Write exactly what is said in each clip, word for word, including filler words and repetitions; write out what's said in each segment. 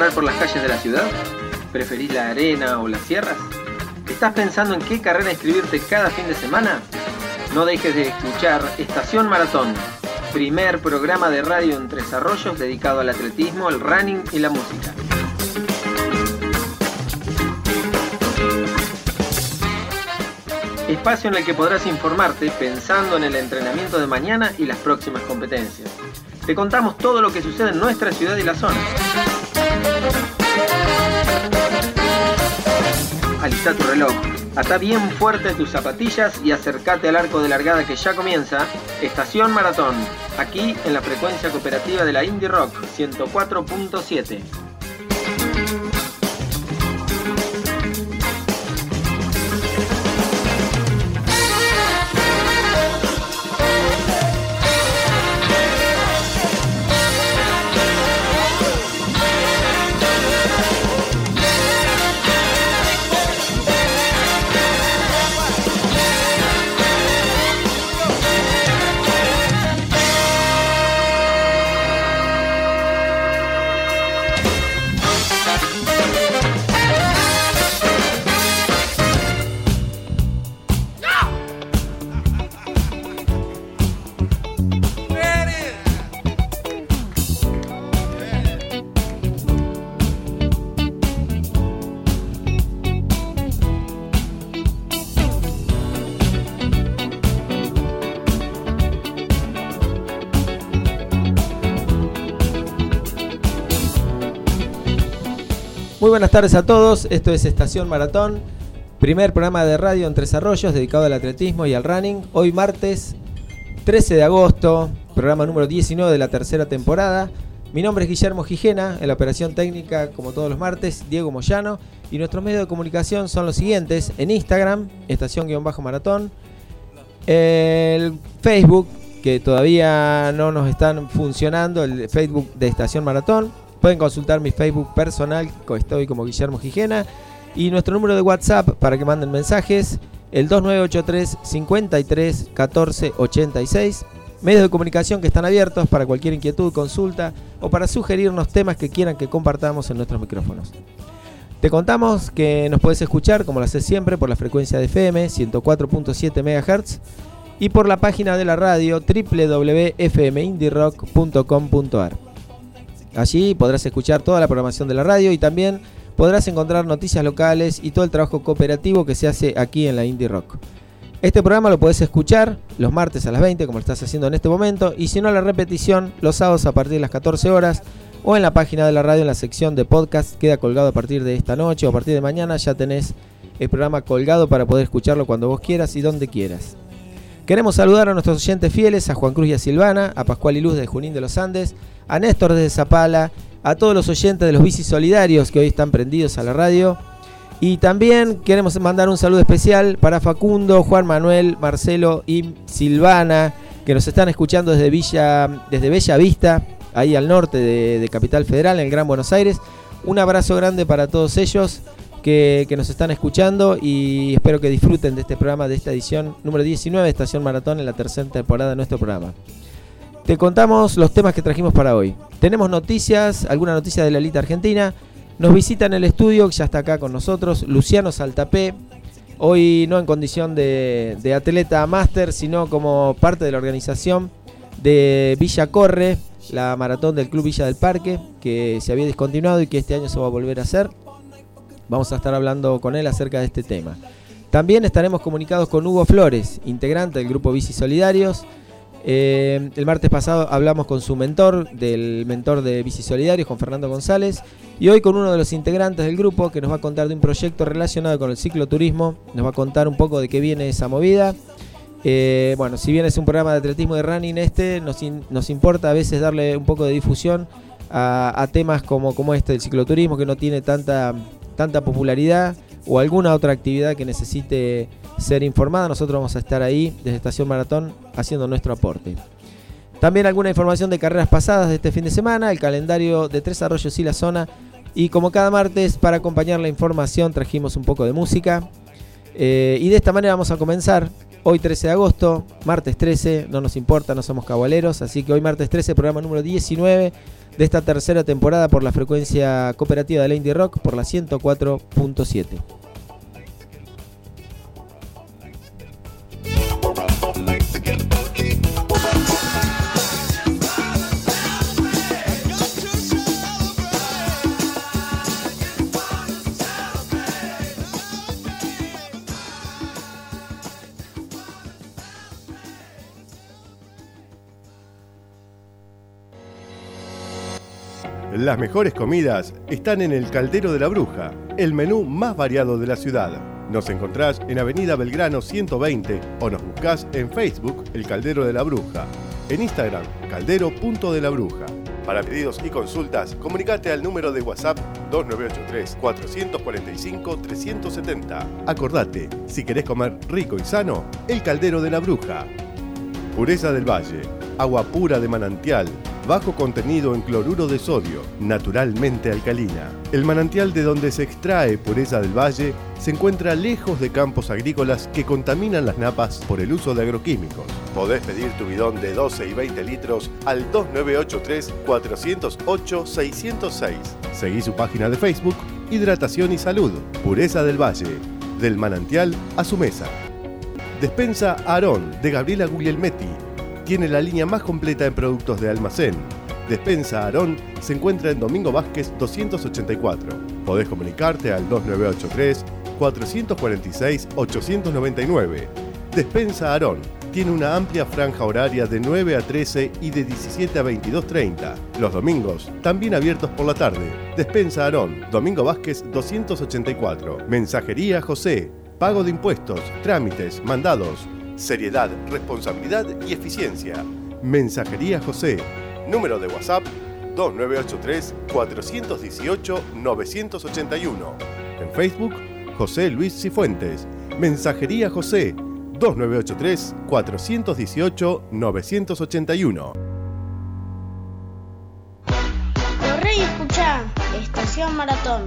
correr por las calles de la ciudad? ¿Preferís la arena o las sierras? ¿Estás pensando en qué carrera inscribirte cada fin de semana? No dejes de escuchar Estación Maratón, primer programa de radio en Tres Arroyos dedicado al atletismo, el running y la música. Espacio en el que podrás informarte pensando en el entrenamiento de mañana y las próximas competencias. Te contamos todo lo que sucede en nuestra ciudad y la zona. Alista tu reloj, atá bien fuerte tus zapatillas y acércate al arco de largada que ya comienza Estación Maratón, aquí en la frecuencia cooperativa de la Indie Rock ciento cuatro punto siete. Muy buenas tardes a todos, esto es Estación Maratón, primer programa de radio en Tres Arroyos dedicado al atletismo y al running. Hoy martes trece de agosto, programa número diecinueve de la tercera temporada. Mi nombre es Guillermo Gijena, en la operación técnica, como todos los martes, Diego Moyano. Y nuestros medios de comunicación son los siguientes: en Instagram, estación-maratón, el Facebook, que todavía no nos están funcionando, el Facebook de Estación Maratón. Pueden consultar mi Facebook personal, estoy como Guillermo Gijena. Y nuestro número de WhatsApp para que manden mensajes, el dos nueve ocho tres, cinco tres, uno cuatro ocho seis. Medios de comunicación que están abiertos para cualquier inquietud, consulta o para sugerirnos temas que quieran que compartamos en nuestros micrófonos. Te contamos que nos puedes escuchar, como lo haces siempre, por la frecuencia de F M ciento cuatro punto siete megahertz y por la página de la radio doble u doble u doble u punto f m indie rock punto com punto a r. Allí podrás escuchar toda la programación de la radio y también podrás encontrar noticias locales y todo el trabajo cooperativo que se hace aquí en la Indie Rock. Este programa lo podés escuchar los martes a las veinte, como lo estás haciendo en este momento, y si no, la repetición los sábados a partir de las catorce horas o en la página de la radio en la sección de podcast. Queda colgado a partir de esta noche o a partir de mañana. Ya tenés el programa colgado para poder escucharlo cuando vos quieras y donde quieras. Queremos saludar a nuestros oyentes fieles, a Juan Cruz y a Silvana, a Pascual y Luz de Junín de los Andes, a Néstor desde Zapala, a todos los oyentes de los bicis solidarios que hoy están prendidos a la radio. Y también queremos mandar un saludo especial para Facundo, Juan Manuel, Marcelo y Silvana, que nos están escuchando desde Villa, desde Bella Vista, ahí al norte de, de Capital Federal, en el Gran Buenos Aires. Un abrazo grande para todos ellos que, que nos están escuchando y espero que disfruten de este programa, de esta edición número diecinueve de Estación Maratón en la tercera temporada de nuestro programa. Te contamos los temas que trajimos para hoy. Tenemos noticias, alguna noticia de la elite argentina. Nos visita en el estudio, que ya está acá con nosotros, Luciano Saltapé. Hoy no en condición de, de atleta máster, sino como parte de la organización de Villa Corre, la maratón del Club Villa del Parque, que se había discontinuado y que este año se va a volver a hacer. Vamos a estar hablando con él acerca de este tema. También estaremos comunicados con Hugo Flores, integrante del grupo Bicis Solidarios. Eh, el martes pasado hablamos con su mentor, del mentor de Bicis Solidarios, con Fernando González, y hoy con uno de los integrantes del grupo que nos va a contar de un proyecto relacionado con el cicloturismo. Nos va a contar un poco de qué viene esa movida. Eh, bueno, si bien es un programa de atletismo y de running, este nos, in, nos importa a veces darle un poco de difusión a, a temas como, como este del cicloturismo, que no tiene tanta, tanta popularidad, o alguna otra actividad que necesite ser informada. Nosotros vamos a estar ahí desde Estación Maratón haciendo nuestro aporte. También alguna información de carreras pasadas de este fin de semana, el calendario de Tres Arroyos y la zona, y como cada martes, para acompañar la información trajimos un poco de música. Eh, y de esta manera vamos a comenzar Hoy trece de agosto, martes trece, no nos importa, no somos caballeros, así que hoy martes trece, programa número diecinueve de esta tercera temporada por la frecuencia cooperativa de la Indie Rock, por la ciento cuatro punto siete. Las mejores comidas están en el Caldero de la Bruja, el menú más variado de la ciudad. Nos encontrás en Avenida Belgrano ciento veinte o nos buscás en Facebook El Caldero de la Bruja, en Instagram caldero punto de la bruja. Para pedidos y consultas, comunicate al número de WhatsApp dos nueve ocho tres, cuatro cuatro cinco, tres siete cero. Acordate, si querés comer rico y sano, El Caldero de la Bruja. Pureza del Valle, agua pura de manantial, bajo contenido en cloruro de sodio, naturalmente alcalina. El manantial de donde se extrae Pureza del Valle se encuentra lejos de campos agrícolas que contaminan las napas por el uso de agroquímicos. Podés pedir tu bidón de doce y veinte litros al dos nueve ocho tres, cuatro cero ocho, seis cero seis. Seguí su página de Facebook, Hidratación y Salud, Pureza del Valle, del manantial a su mesa. Despensa Aarón, de Gabriela Guglielmetti. Tiene la línea más completa en productos de almacén. Despensa Aarón se encuentra en Domingo Vázquez doscientos ochenta y cuatro. Podés comunicarte al dos nueve ocho tres, cuatro cuatro seis, ocho nueve nueve. Despensa Aarón tiene una amplia franja horaria de nueve a trece y de diecisiete a veintidós treinta. Los domingos, también abiertos por la tarde. Despensa Aarón, Domingo Vázquez doscientos ochenta y cuatro. Mensajería José. Pago de impuestos, trámites, mandados. Seriedad, responsabilidad y eficiencia. Mensajería José. Número de WhatsApp dos nueve ocho tres, cuatro uno ocho, nueve ocho uno. En Facebook, José Luis Cifuentes. Mensajería José dos nueve ocho tres, cuatro uno ocho, nueve ocho uno. Corre y escucha Estación Maratón.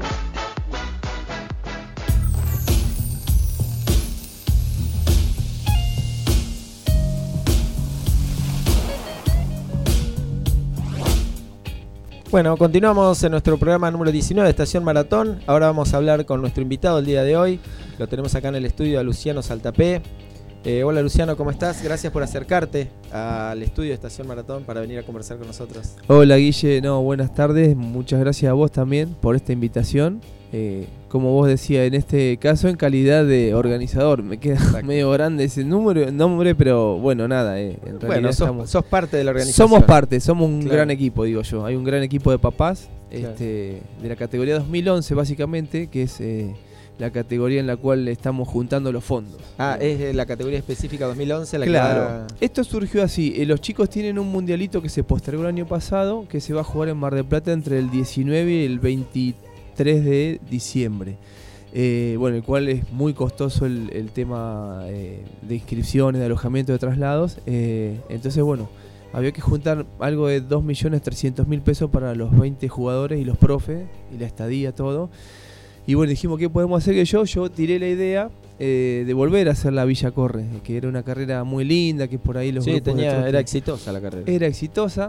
Bueno, continuamos en nuestro programa número diecinueve de Estación Maratón. Ahora vamos a hablar con nuestro invitado el día de hoy. Lo tenemos acá en el estudio a Luciano Saltapé. Eh, hola Luciano, ¿cómo estás? Gracias por acercarte al estudio de Estación Maratón para venir a conversar con nosotros. Hola Guille, no, buenas tardes. Muchas gracias a vos también por esta invitación. Eh, como vos decías, en este caso en calidad de organizador. Me queda Exacto. medio grande ese número, nombre, pero bueno, nada. Eh, en realidad bueno, sos, estamos... sos parte de la organización. Somos parte, somos un claro. gran equipo, digo yo. Hay un gran equipo de papás claro. este, de la categoría dos mil once, básicamente, que es eh, la categoría en la cual estamos juntando los fondos. Ah, es la categoría específica dos mil once. La claro, que va... esto surgió así. Eh, los chicos tienen un mundialito que se postergó el año pasado, que se va a jugar en Mar del Plata entre el diecinueve y el veintitrés de diciembre. Eh, bueno, el cual es muy costoso el, el tema eh, de inscripciones, de alojamiento, de traslados. Eh, entonces, bueno, había que juntar algo de dos millones trescientos mil pesos para los veinte jugadores y los profes, y la estadía, todo. Y bueno, dijimos, ¿qué podemos hacer? Que yo, yo tiré la idea eh, de volver a hacer la Villa Corre, que era una carrera muy linda, que por ahí los sí, grupos tenía, de era exitosa la carrera. Era exitosa.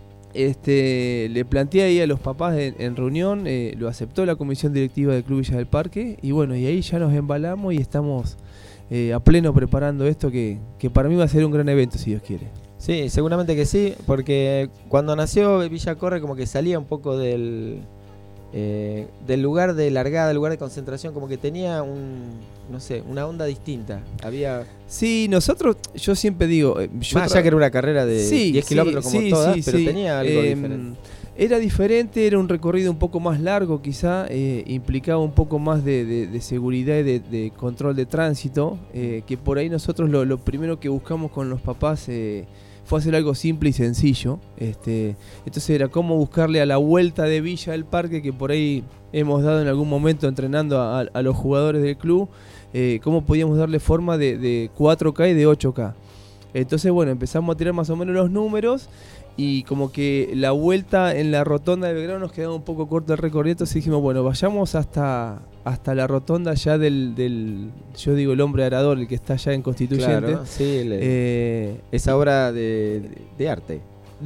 Este, le planteé ahí a los papás en, en reunión, eh, lo aceptó la comisión directiva del Club Villa del Parque, y bueno, y ahí ya nos embalamos y estamos eh, a pleno preparando esto que, que para mí va a ser un gran evento, si Dios quiere. Sí, seguramente que sí, porque cuando nació Villa Corre como que salía un poco del... Eh, del lugar de largada, del lugar de concentración, como que tenía un, no sé, una onda distinta. Había... Sí, nosotros, yo siempre digo... Yo Más allá que era una carrera de sí, diez kilómetros sí, como sí, todas, sí, pero sí. tenía algo eh, diferente. Era diferente, era un recorrido un poco más largo quizá, eh, implicaba un poco más de, de, de seguridad y de, de control de tránsito, eh, que por ahí nosotros lo, lo primero que buscamos con los papás... Eh, fue hacer algo simple y sencillo. Este, entonces era cómo buscarle a la vuelta de Villa del Parque, que por ahí hemos dado en algún momento entrenando a, a los jugadores del club, eh, cómo podíamos darle forma de, de cuatro K y de ocho K. Entonces, bueno, empezamos a tirar más o menos los números y como que la vuelta en la rotonda de Belgrano nos quedaba un poco corto el recorrido, entonces dijimos, bueno, vayamos hasta, hasta la rotonda ya del, del, yo digo el hombre arador, el que está allá en Constituyente. Claro, sí, el, eh, esa obra de, de, de arte.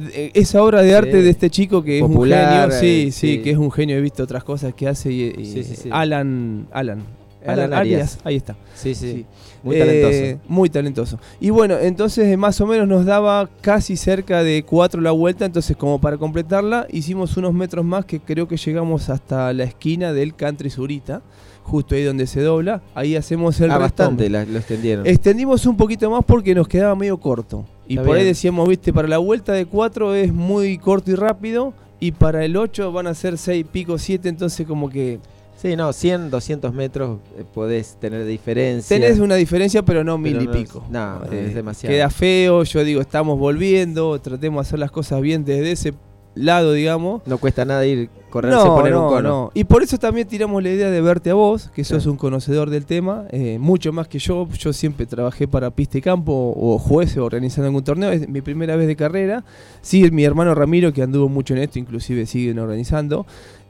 Esa obra de arte sí. de este chico que Popular, es un genio, sí, eh, sí, sí, que es un genio, he visto otras cosas que hace y, y sí, sí, sí. Alan, Alan, Alan, Alan Arias. Arias, ahí está. Sí, sí, sí. muy eh, talentoso. Muy talentoso. Y bueno, entonces eh, más o menos nos daba casi cerca de cuatro la vuelta, entonces como para completarla hicimos unos metros más que creo que llegamos hasta la esquina del Country Zurita, justo ahí donde se dobla, ahí hacemos el Ah, resto. bastante la, lo extendieron. Extendimos un poquito más porque nos quedaba medio corto. Y Está por bien. ahí decíamos, viste, para la vuelta de cuatro es muy corto y rápido, y para el ocho van a ser seis pico, siete, entonces como que Sí, no, cien, doscientos metros eh, podés tener diferencia. tenés una diferencia, pero no mil Pero y no- pico. no, Eh, es demasiado. Queda feo, yo digo, estamos volviendo, tratemos de hacer las cosas bien desde ese lado, digamos. No cuesta nada ir, correrse, No, poner no, un cono. no. Y por eso también tiramos la idea de verte a vos, que sos Claro. un conocedor del tema, eh, mucho más que yo. Yo siempre trabajé para pista y campo o juez o organizando algún torneo. Es mi primera vez de carrera. Sí, mi hermano Ramiro, que anduvo mucho en esto, inclusive siguen organizando.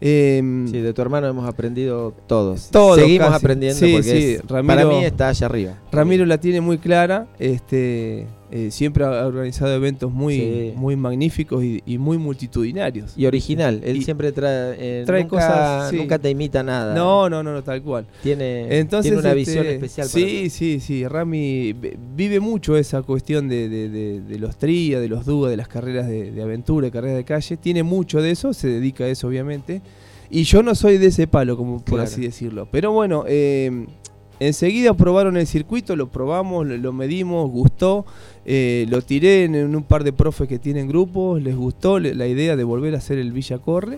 Eh, Sí, de tu hermano hemos aprendido todos. Todos, Seguimos casi. aprendiendo Sí, porque sí, es- Ramiro- para mí está allá arriba. Ramiro la tiene muy clara, este, eh, siempre ha organizado eventos muy, Sí. muy magníficos y, y muy multitudinarios. Y original, él Y siempre trae, eh, trae nunca, cosas, sí. nunca te imita nada. No, no, no, no, tal cual. Tiene, Entonces, tiene una este, visión especial para Sí, eso. sí, sí. Rami vi- vive mucho esa cuestión de, de, de, de los trías, de los dúos, de las carreras de, de aventura, de carreras de calle. Tiene mucho de eso, se dedica a eso, obviamente. Y yo no soy de ese palo, como por Claro. así decirlo. Pero bueno, eh, enseguida probaron el circuito, lo probamos, lo, lo medimos, gustó. Eh, lo tiré en, en un par de profes que tienen grupos, les gustó le- la idea de volver a hacer el Villa Corre.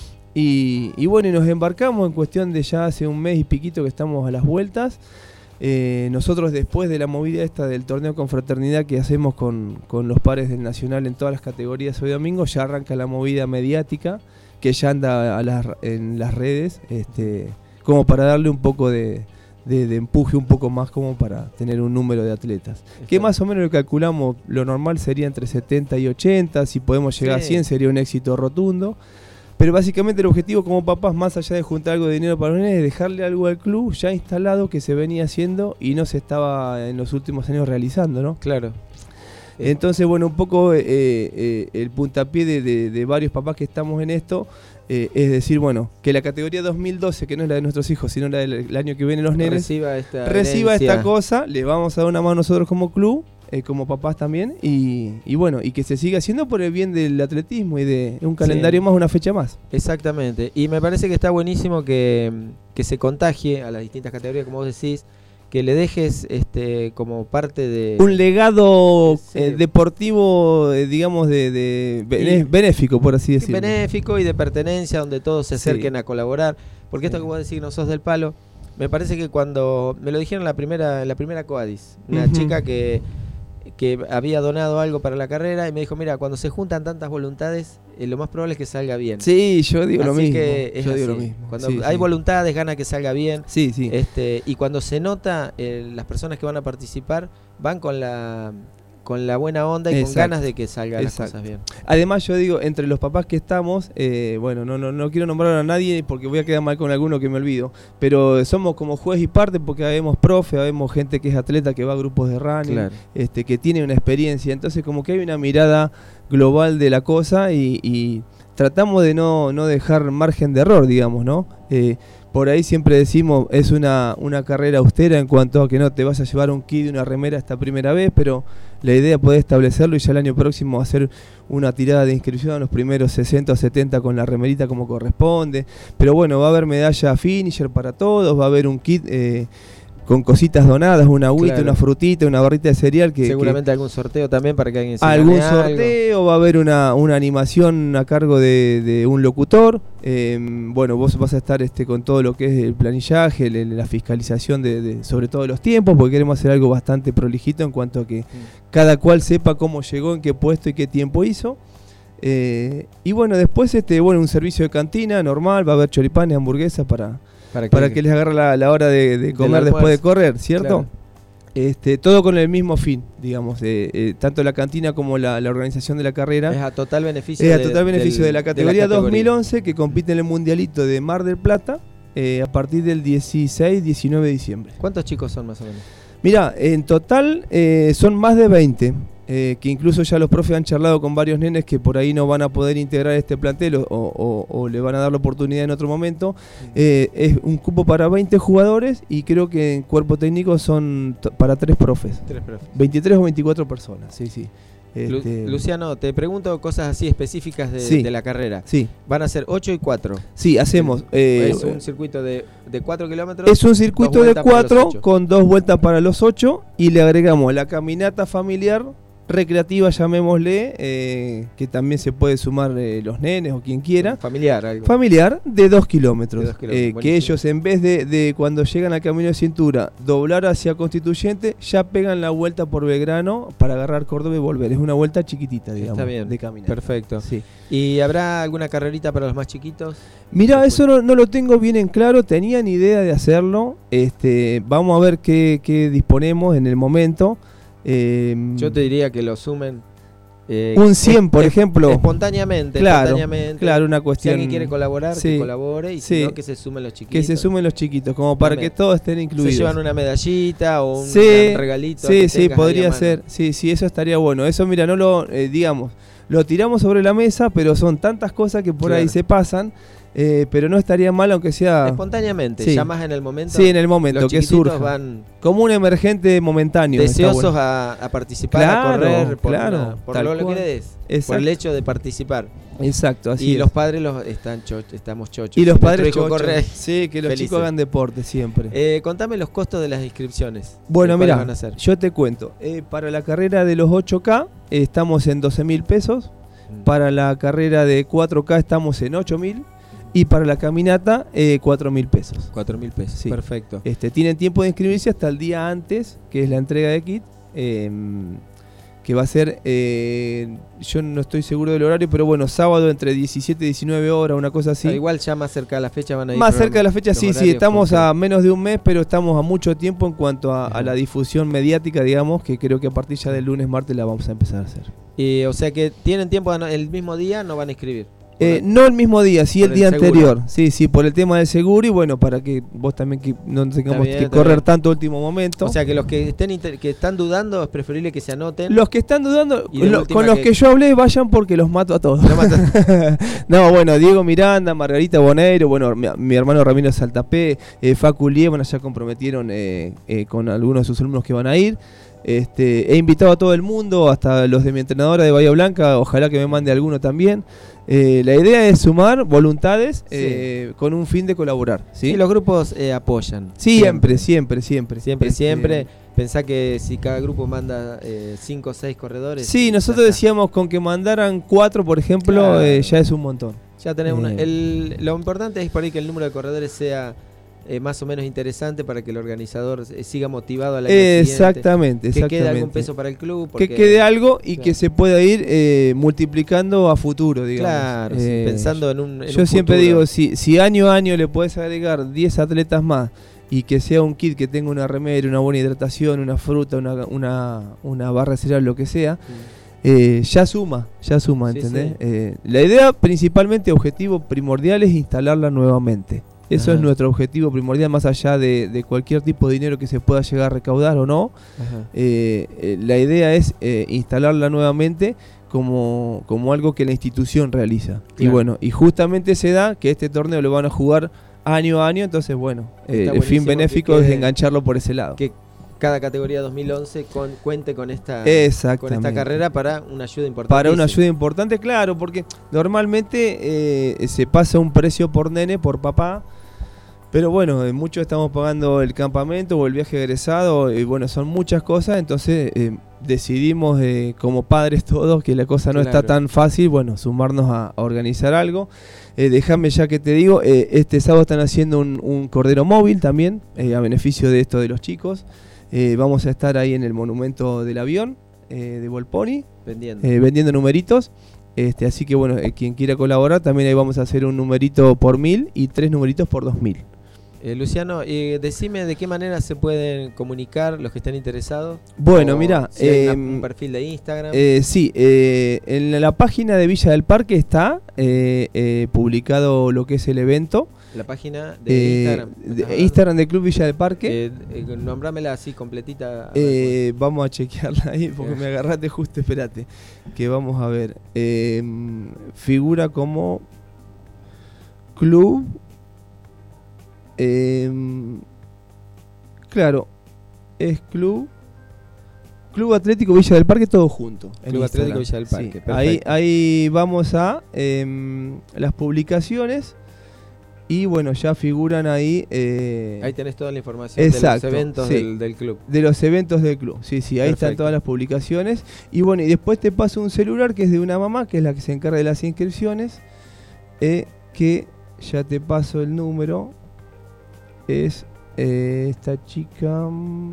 Y, y bueno, y nos embarcamos en cuestión de ya hace un mes y piquito que estamos a las vueltas. Eh, nosotros después de la movida esta del torneo confraternidad que hacemos con, con los pares del Nacional en todas las categorías hoy domingo, ya arranca la movida mediática que ya anda a las, en las redes, este, como para darle un poco de, de, de empuje un poco más como para tener un número de atletas. Que más o menos lo calculamos, lo normal sería entre setenta y ochenta, si podemos llegar Sí. a cien sería un éxito rotundo. Pero básicamente el objetivo como papás, más allá de juntar algo de dinero para los nenes, es dejarle algo al club ya instalado que se venía haciendo y no se estaba en los últimos años realizando, ¿no? Claro. Entonces, bueno, un poco eh, eh, el puntapié de, de, de varios papás que estamos en esto eh, es decir, bueno, que la categoría dos mil doce, que no es la de nuestros hijos, sino la del el año que viene los nenes, Reciba esta reciba herencia. esta cosa, le vamos a dar una mano nosotros como club, eh, como papás también, y, y bueno, y que se siga haciendo por el bien del atletismo y de un calendario Sí. más, una fecha más. Exactamente. Y me parece que está buenísimo que, que se contagie a las distintas categorías, como vos decís, que le dejes este como parte de... Un legado Sí. eh, deportivo, eh, digamos, de, de bene- Y- benéfico, por así decirlo. benéfico y de pertenencia, donde todos se Sí. acerquen a colaborar. Porque esto Sí. que vos decís, no sos del palo, me parece que cuando me lo dijeron en la primera, en la primera Coadis, una Ujú. chica que, que había donado algo para la carrera y me dijo, mira, cuando se juntan tantas voluntades, eh, lo más probable es que salga bien. Sí, yo digo lo Así mismo. que es Yo digo así. lo mismo. Cuando Sí, hay sí. voluntades, gana que salga bien. Sí, sí. Este, y cuando se nota, eh, las personas que van a participar van con la con la buena onda y Exacto. con ganas de que salgan Exacto. las cosas bien. Además, yo digo, entre los papás que estamos, eh, bueno, no, no, no quiero nombrar a nadie porque voy a quedar mal con alguno que me olvido, pero somos como juez y parte porque habemos profe, habemos gente que es atleta, que va a grupos de running, Claro. este, que tiene una experiencia, entonces como que hay una mirada global de la cosa y, y tratamos de no, no dejar margen de error, digamos, ¿no? Eh, por ahí siempre decimos, es una, una carrera austera en cuanto a que no te vas a llevar un kit y una remera esta primera vez, pero la idea es poder establecerlo y ya el año próximo hacer una tirada de inscripción a los primeros sesenta o setenta con la remerita como corresponde. Pero bueno, va a haber medalla finisher para todos, va a haber un kit eh, con cositas donadas, una agüita, Claro. una frutita, una barrita de cereal que... Seguramente que algún sorteo también para que alguien se algún gane algo. sorteo, va a haber una, una animación a cargo de, de un locutor. Eh, bueno, vos vas a estar este con todo lo que es el planillaje, el- el- la fiscalización de, de- sobre todo de los tiempos, porque queremos hacer algo bastante prolijito en cuanto a que cada cual sepa cómo llegó, en qué puesto y qué tiempo hizo. Eh, y bueno, después este bueno un servicio de cantina normal, va a haber choripanes, hamburguesas para, Para que, para que les agarre la, la hora de, de Del comer después de almuerzo. correr, ¿cierto? Claro. Este, todo con el mismo fin, digamos, eh, eh, tanto la cantina como la, la organización de la carrera. Es a total beneficio, es a de, total beneficio del, de la categoría, de la categoría dos mil once, que compite en el Mundialito de Mar del Plata eh, a partir del dieciséis diecinueve de diciembre. ¿Cuántos chicos son más o menos? Mirá, en total eh, son más de veinte. Eh, que incluso ya los profes han charlado con varios nenes que por ahí no van a poder integrar este plantel o, o, o le van a dar la oportunidad en otro momento. Eh, es un cupo para veinte jugadores y creo que en cuerpo técnico son t- para tres profes. Tres profes. veintitrés o veinticuatro personas, sí, sí. Este... Lu- Luciano, te pregunto cosas así específicas de, sí. de la carrera. Sí. Van a ser ocho y cuatro. Sí, hacemos. Eh, es un circuito de, de cuatro kilómetros. Es un circuito de cuatro con dos vueltas para los ocho y le agregamos la caminata familiar recreativa, llamémosle, eh, que también se puede sumar eh, los nenes o quien quiera. Familiar, algo. Familiar de dos kilómetros. De dos kilómetros, eh, que ellos, en vez de, de cuando llegan al Camino de Cintura, doblar hacia Constituyente, ya pegan la vuelta por Belgrano para agarrar Córdoba y volver. Es una vuelta chiquitita, digamos. Está bien. De caminar. Perfecto. Sí. ¿Y habrá alguna carrerita para los más chiquitos? Mira, eso no, no lo tengo bien en claro. Tenían idea de hacerlo. Este, vamos a ver qué, qué disponemos en el momento. Eh, Yo te diría que lo sumen eh, un cien, por es, ejemplo. Espontáneamente, claro, espontáneamente. Claro, una Si cuestión. alguien quiere colaborar, sí, que colabore. Y sí, si no, que se sumen los chiquitos. Que se sumen los chiquitos, como para Una que todos estén incluidos. Se llevan una medallita o un, sí, un regalito. Sí, que sí, tengas ahí a podría mano. ser. Sí, sí, eso estaría bueno. Eso, mira, no lo, eh, digamos, lo tiramos sobre la mesa, pero son tantas cosas que por Claro. ahí se pasan. Eh, pero no estaría mal aunque sea espontáneamente, sí. ya más en el momento. Sí, en el momento, los que chiquititos surja. van como un emergente momentáneo. deseosos bueno. a, a participar, Claro, a correr, por, claro, una- por tal lo, lo cual. que des, Exacto. por el hecho de participar. Exacto, así y es. los padres los están cho- estamos chochos. Y los Si padres nuestro hijo chochos. corre, Sí, que los felices. chicos hagan deporte siempre. Eh, contame los costos de las inscripciones. Bueno, ¿Cuáles mira, van a ser? yo te cuento. Eh, para la carrera de los ocho K eh, estamos en doce mil pesos. Mm. Para la carrera de cuatro K estamos en ocho mil. Y para la caminata, eh, cuatro mil pesos. cuatro mil pesos. Sí. Perfecto. Este, tienen tiempo de inscribirse hasta el día antes, que es la entrega de kit. Eh, que va a ser, eh, yo no estoy seguro del horario, pero bueno, sábado entre diecisiete y diecinueve horas, una cosa así. Ah, igual ya más cerca de la fecha van a ir. Más program- cerca de la fecha, los sí, sí, horarios estamos con- a menos de un mes, pero estamos a mucho tiempo en cuanto a, a Ajá. la difusión mediática, digamos, que creo que a partir ya del lunes, martes la vamos a empezar a hacer. Y, o sea que tienen tiempo, de- el mismo día no van a inscribir. Eh, no el mismo día, sí Por el el día seguro. anterior, sí, sí, por el tema del seguro y bueno, para que vos también que no tengamos bien, que está correr bien. tanto último momento. O sea que los que estén inter- que están dudando es preferible que se anoten. Los que están dudando, Y de lo- última con los que- que yo hablé, vayan porque los mato a todos. Lo matan. No, bueno, Diego Miranda, Margarita Boneiro, bueno, mi, mi hermano Ramiro Saltapé, eh, Facu Lieban, ya comprometieron eh, eh, con algunos de sus alumnos que van a ir. Este, he invitado a todo el mundo, hasta los de mi entrenadora de Bahía Blanca, ojalá que me mande alguno también. Eh, la idea es sumar voluntades eh, con un fin de colaborar. ¿sí? Y los grupos eh, apoyan. Siempre, siempre, siempre. Siempre, Este, siempre. Pensá que si cada grupo manda cinco o seis corredores. Sí, ya nosotros está. decíamos con que mandaran cuatro, por ejemplo, Claro. eh, ya es un montón. Ya tenemos una- Eh. el- lo importante es por ahí que el número de corredores sea eh, más o menos interesante para que el organizador eh, siga motivado al año siguiente. Exactamente, Que exactamente. quede algún peso para el club. Que porque- quede algo y Claro. que se pueda ir eh, multiplicando a futuro, digamos. Claro, sí, Eh, pensando en un. en Yo un siempre futuro. digo, si, si año a año le puedes agregar diez atletas más y que sea un kit que tenga una remera, una buena hidratación, una fruta, una, una, una barra de cereal, lo que sea, eh, ya suma, ya suma, Sí, ¿entendés? sí. Eh, la idea principalmente, objetivo primordial es instalarla nuevamente. Eso Ajá. es nuestro objetivo primordial, más allá de, de cualquier tipo de dinero que se pueda llegar a recaudar o no. Ajá. Eh, eh, la idea es eh, instalarla nuevamente como, como algo que la institución realiza. Y Claro. bueno, y justamente se da que este torneo lo van a jugar año a año, entonces bueno, eh, Está el fin buenísimo que benéfico quede- es engancharlo por ese lado. Que cada categoría dos mil once con, cuente con esta, con Exactamente. esta carrera para una ayuda importante. Para una ayuda importante, claro, porque normalmente eh, se pasa un precio por nene, por papá, pero bueno, eh, muchos estamos pagando el campamento o el viaje egresado, y bueno, son muchas cosas, entonces eh, decidimos eh, como padres todos que la cosa no Claro. está tan fácil, bueno, sumarnos a, a organizar algo. Eh, déjame ya que te digo, eh, este sábado están haciendo un, un cordero móvil también, eh, a beneficio de esto de los chicos. Eh, vamos a estar ahí en el monumento del avión eh, de Volponi, Pendiente. eh, vendiendo numeritos. Este, así que bueno, eh, quien quiera colaborar, también ahí vamos a hacer un numerito por mil y tres numeritos por dos mil. Eh, Luciano, eh, decime de qué manera se pueden comunicar los que estén interesados. Bueno, O mira, si hay eh, una- un perfil de Instagram. Eh, sí, eh, en la página de Villa del Parque está eh, eh, publicado lo que es el evento. la página de Eh, Instagram. de Ajá. Instagram del Club Villa del Parque. Eh, eh, nombrámela así completita. a ver, Eh, vamos a chequearla ahí porque Eh. me agarraste justo, espérate. Que vamos a ver. Eh, figura como Club. eh, claro, es Club. Club Atlético Villa del Parque, todo junto. en Club Atlético Instagram. Villa del Parque, Sí. perfecto. Ahí, ahí vamos a eh, las publicaciones. Y bueno, ya figuran ahí. eh, Ahí tenés toda la información Exacto, de los eventos sí. del, del club. De los eventos del club, sí, sí, ahí están Perfecto. todas las publicaciones. Y bueno, y después te paso un celular que es de una mamá, que es la que se encarga de las inscripciones, eh, que ya te paso el número. Es eh, esta chica... mm,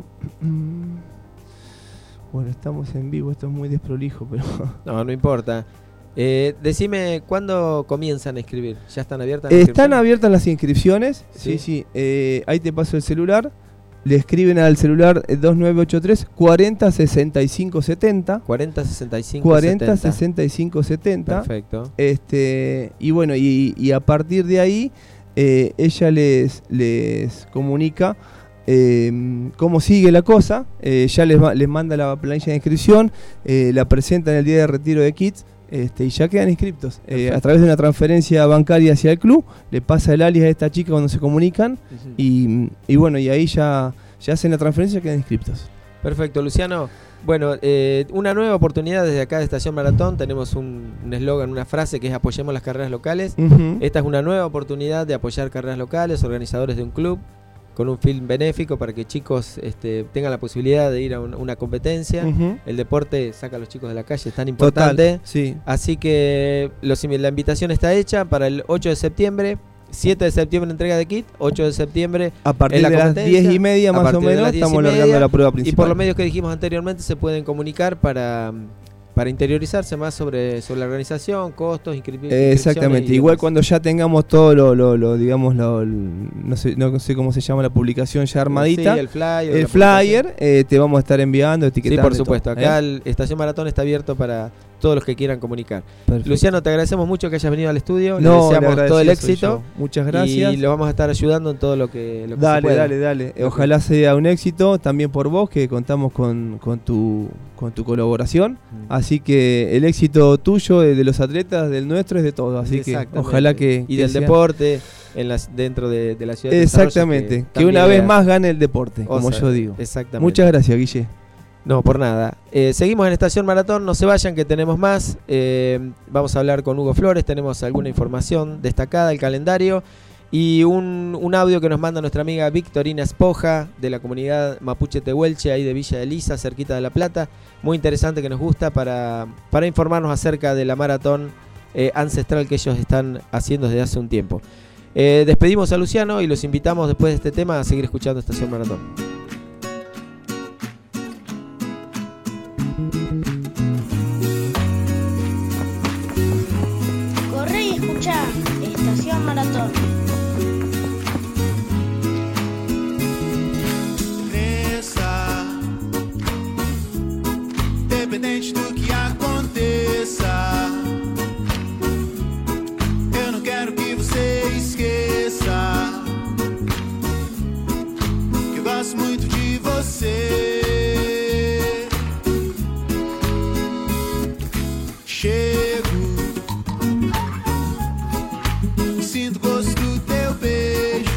bueno, estamos en vivo, esto es muy desprolijo, pero... No, no importa. Eh, decime, ¿cuándo comienzan a escribir? ¿Ya están abiertas las Están inscripciones? abiertas las inscripciones, sí, Sí. sí, eh, ahí te paso el celular. Le escriben al celular eh, dos nueve ocho tres cuarenta sesenta y cinco setenta. cuarenta sesenta y cinco cuarenta setenta. sesenta y cinco setenta. Perfecto. Este, y bueno, y, y a partir de ahí eh, ella les, les comunica eh, cómo sigue la cosa. Eh, ya les, va- les manda la planilla de inscripción, eh, la presenta en el día de retiro de kits. Este, y ya quedan inscriptos. Eh, Perfecto. a través de una transferencia bancaria hacia el club, le pasa el alias a esta chica cuando se comunican. Ujú. Y, y bueno, y ahí ya, ya hacen la transferencia y quedan inscriptos. Perfecto, Luciano. Bueno, eh, una nueva oportunidad desde acá de Estación Maratón. Tenemos un un eslogan, una frase que es apoyemos las carreras locales. Ujú. Esta es una nueva oportunidad de apoyar carreras locales, organizadores de un club, con un fin benéfico para que chicos este, tengan la posibilidad de ir a un- una competencia. Ujú. El deporte saca a los chicos de la calle, es tan Total, importante. sí. Así que los, la invitación está hecha para el ocho de septiembre. siete de septiembre entrega de kit, ocho de septiembre A partir en la de las competencia, diez y media a más o partir de menos las diez y estamos media, largando la prueba y principal. por los medios que dijimos anteriormente se pueden comunicar para, para interiorizarse más sobre, sobre la organización, costos, inscri- Eh, exactamente, inscripciones y igual demás. cuando ya tengamos todo lo, lo, lo, digamos, lo, lo- no, sé, no sé cómo se llama la publicación ya armadita, Sí, el flyer, el la flyer eh, te vamos a estar enviando, Sí, etiquetando. por y todo, supuesto. ¿eh? Acá el Estación Maratón está abierto para todos los que quieran comunicar. Perfecto. Luciano, te agradecemos mucho que hayas venido al estudio. Le No, deseamos le todo el agradecido soy éxito. yo. Muchas gracias. Y lo vamos a estar ayudando en todo lo que, lo que se Dale, pueda. dale, dale. Ojalá sea un éxito también por vos, que contamos con, con, tu, con tu colaboración. Mm. Así que el éxito tuyo, de, de los atletas, del nuestro, es de todo. Así que Exactamente. ojalá que. Y que del sea- deporte en las, dentro de, de la ciudad de Desarrollo, Exactamente. Que, también una vez le- más gane el deporte, o como sea, yo digo. Exactamente. Muchas gracias, Guille. No, por nada. Eh, seguimos en Estación Maratón, no se vayan que tenemos más. Eh, vamos a hablar con Hugo Flores, tenemos alguna información destacada, el calendario y un, un audio que nos manda nuestra amiga Victorina Espoja de la comunidad Mapuche Tehuelche, ahí de Villa de Lisa, cerquita de La Plata. Muy interesante, que nos gusta para, para informarnos acerca de la maratón eh, ancestral que ellos están haciendo desde hace un tiempo. Eh, despedimos a Luciano y los invitamos después de este tema a seguir escuchando Estación Maratón. Corre y escucha Estación Maratón. Cresça, independente do que aconteça. Eu não quero que você esqueça que eu gosto muito de você. Chego, sinto o gosto do teu beijo.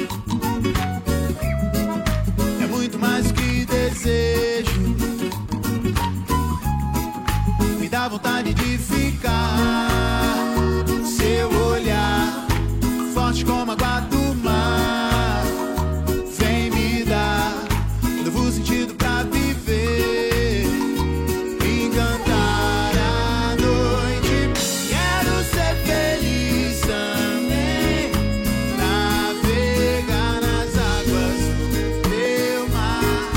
É muito mais do que desejo. Me dá vontade de ficar. Seu olhar, forte como a água do mar, vem me dar novo sentido pra viver. Encantar a noite. Quero ser feliz também. Navegar nas águas do teu mar.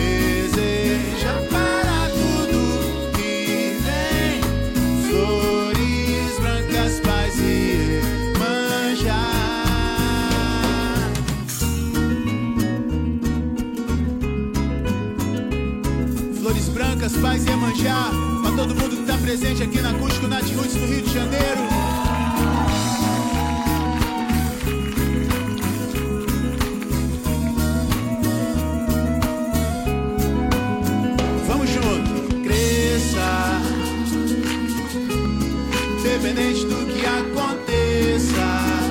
Deseja para tudo que vem. Flores vai se manchar. Pra todo mundo que tá presente aqui na Acústico Nat Roots no Rio de Janeiro. Vamos junto. Cresça, independente do que aconteça.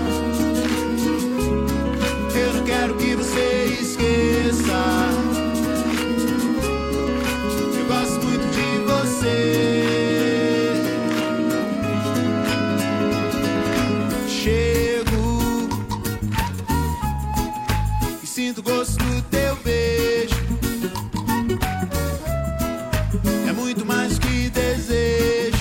Eu não quero que você esqueça. Eu gosto muito de você. Chego e sinto o gosto do teu beijo. É muito mais que desejo.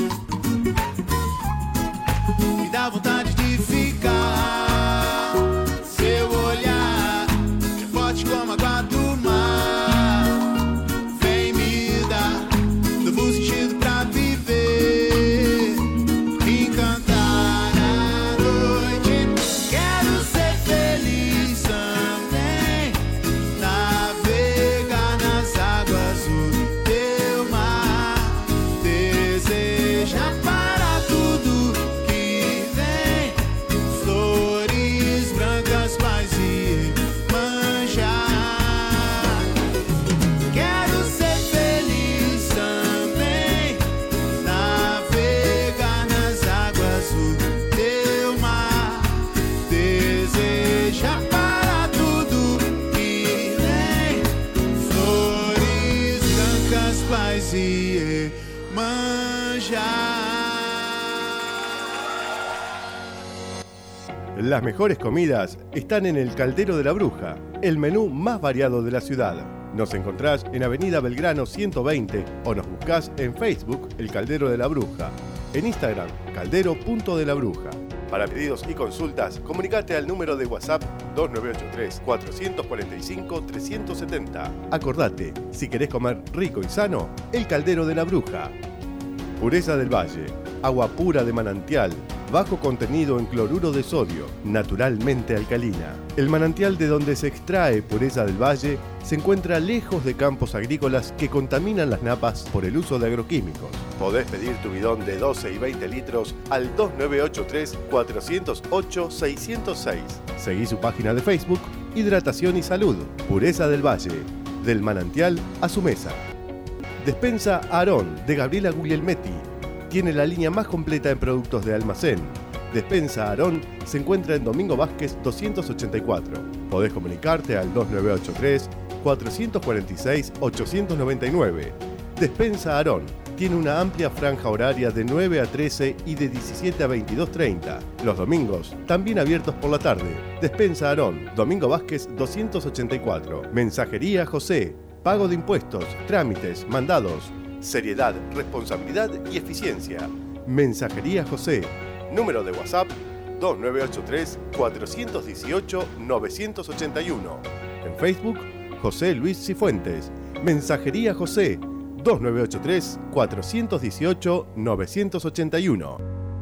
Me dá vontade de ficar. Seu olhar é forte como a água do mar. Vem me dar novo sentido pra viver. Encantar a noite. Quero ser feliz também. Navegar nas águas do teu mar. Desejar para tudo que vem. Flores brancas, paz e manjar. Quero ser feliz também. Navegar nas águas do teu mar. Desejar para tudo que vem. Flores brancas, paz e manjar. Las mejores comidas están en el Caldero de la Bruja, el menú más variado de la ciudad. Nos encontrás en Avenida Belgrano ciento veinte o nos buscás en Facebook El Caldero de la Bruja, en Instagram caldero punto de la bruja. Para pedidos y consultas, comunicate al número de WhatsApp dos nueve ocho tres, cuatro cuatro cinco, tres siete cero. Acordate, si querés comer rico y sano, El Caldero de la Bruja. Pureza del Valle, agua pura de manantial, bajo contenido en cloruro de sodio, naturalmente alcalina. El manantial de donde se extrae Pureza del Valle se encuentra lejos de campos agrícolas que contaminan las napas por el uso de agroquímicos. Podés pedir tu bidón de doce y veinte litros al dos nueve ocho tres, cuatro cero ocho, seis cero seis. Seguí su página de Facebook, Hidratación y Salud, Pureza del Valle, del manantial a su mesa. Despensa Aarón, de Gabriela Guglielmetti. Tiene la línea más completa en productos de almacén. Despensa Aarón se encuentra en Domingo Vázquez doscientos ochenta y cuatro. Podés comunicarte al dos nueve ocho tres, cuatro cuatro seis, ocho nueve nueve. Despensa Aarón tiene una amplia franja horaria de nueve a trece y de diecisiete a veintidós treinta. Los domingos, también abiertos por la tarde. Despensa Aarón, Domingo Vázquez doscientos ochenta y cuatro. Mensajería José. Pago de impuestos, trámites, mandados. Seriedad, responsabilidad y eficiencia. Mensajería José. Número de WhatsApp dos nueve ocho tres, cuatro uno ocho, nueve ocho uno. En Facebook, José Luis Cifuentes. Mensajería José dos nueve ocho tres, cuatro uno ocho, nueve ocho uno.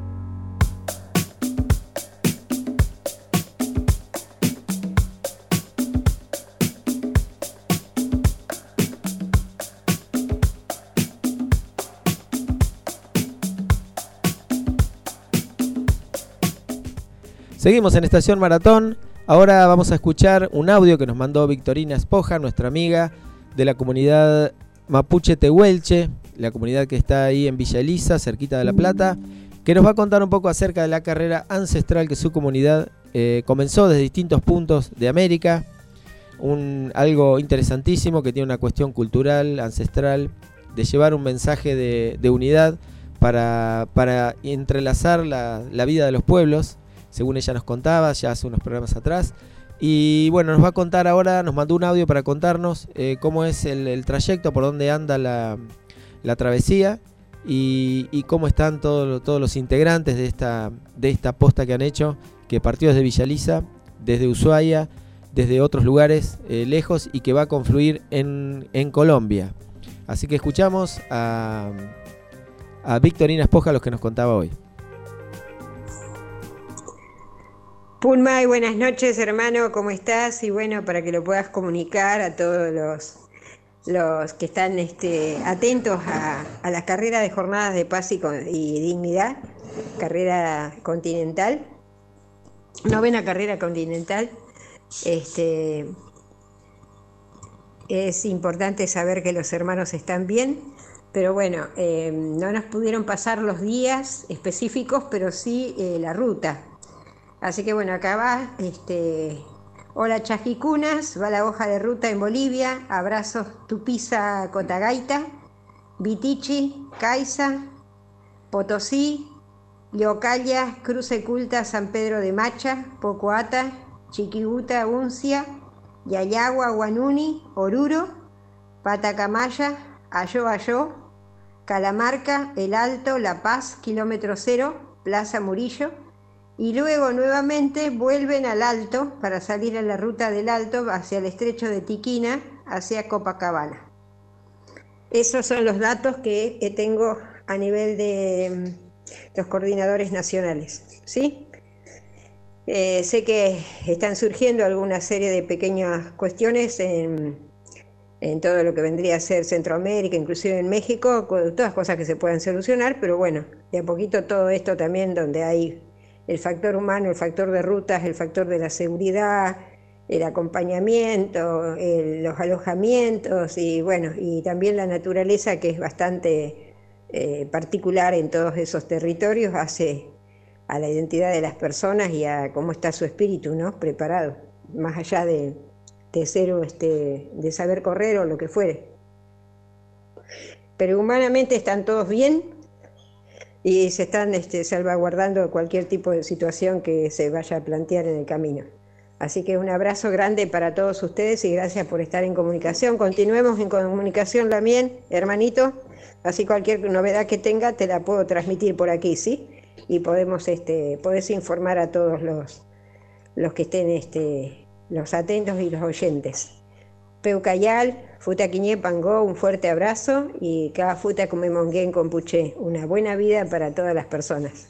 Seguimos en Estación Maratón. Ahora vamos a escuchar un audio que nos mandó Victorina Espoja, nuestra amiga de la comunidad Mapuche Tehuelche, la comunidad que está ahí en Villa Elisa, cerquita de La Plata, que nos va a contar un poco acerca de la carrera ancestral que su comunidad eh, comenzó desde distintos puntos de América. Un, algo interesantísimo que tiene una cuestión cultural, ancestral, de llevar un mensaje de, de unidad para, para entrelazar la, la vida de los pueblos, según ella nos contaba ya hace unos programas atrás. Y bueno, nos va a contar ahora, nos mandó un audio para contarnos eh, cómo es el, el trayecto, por dónde anda la, la travesía y, y cómo están todo, todos los integrantes de esta, de esta posta que han hecho, que partió desde Villa Elisa, desde Ushuaia, desde otros lugares eh, lejos y que va a confluir en, en Colombia. Así que escuchamos a, a Victorina Espoja, los que nos contaba hoy. Pulmay, buenas noches hermano, ¿cómo estás? Y bueno, para que lo puedas comunicar a todos los los que están este, atentos a, a las carreras de jornadas de paz y, con, y dignidad, carrera continental, novena carrera continental. Este, es importante saber que los hermanos están bien, pero bueno, eh, no nos pudieron pasar los días específicos, pero sí eh, la ruta. Así que bueno, acá va, este, hola Chajicunas, va la hoja de ruta en Bolivia, abrazos Tupiza Cotagaita, Vitichi, Caiza, Potosí, Leocalla, Cruce Culta, San Pedro de Macha, Pocoata, Chiquibuta, Uncia, Yayagua, Guanuni, Oruro, Patacamaya, Ayó Ayó, Calamarca, El Alto, La Paz, kilómetro cero, Plaza Murillo, y luego nuevamente vuelven al Alto para salir a la ruta del Alto hacia el estrecho de Tiquina, hacia Copacabana. Esos son los datos que tengo a nivel de los coordinadores nacionales, ¿sí? Eh, sé que están surgiendo alguna serie de pequeñas cuestiones en, en todo lo que vendría a ser Centroamérica, inclusive en México, todas cosas que se puedan solucionar, pero bueno, de a poquito todo esto también donde hay el factor humano, el factor de rutas, el factor de la seguridad, el acompañamiento, el, los alojamientos y bueno, y también la naturaleza que es bastante eh, particular en todos esos territorios, hace a la identidad de las personas y a cómo está su espíritu, ¿no? Preparado, más allá de, de ser este, de saber correr o lo que fuere. Pero humanamente están todos bien y se están este, salvaguardando cualquier tipo de situación que se vaya a plantear en el camino. Así que un abrazo grande para todos ustedes y gracias por estar en comunicación. Continuemos en comunicación también, hermanito, así cualquier novedad que tenga te la puedo transmitir por aquí, ¿sí? Y podemos este podés informar a todos los los que estén este los atentos y los oyentes. Peucayal, Futa Quiñé Pangó, un fuerte abrazo y cada futa come monguén con puché. Una buena vida para todas las personas.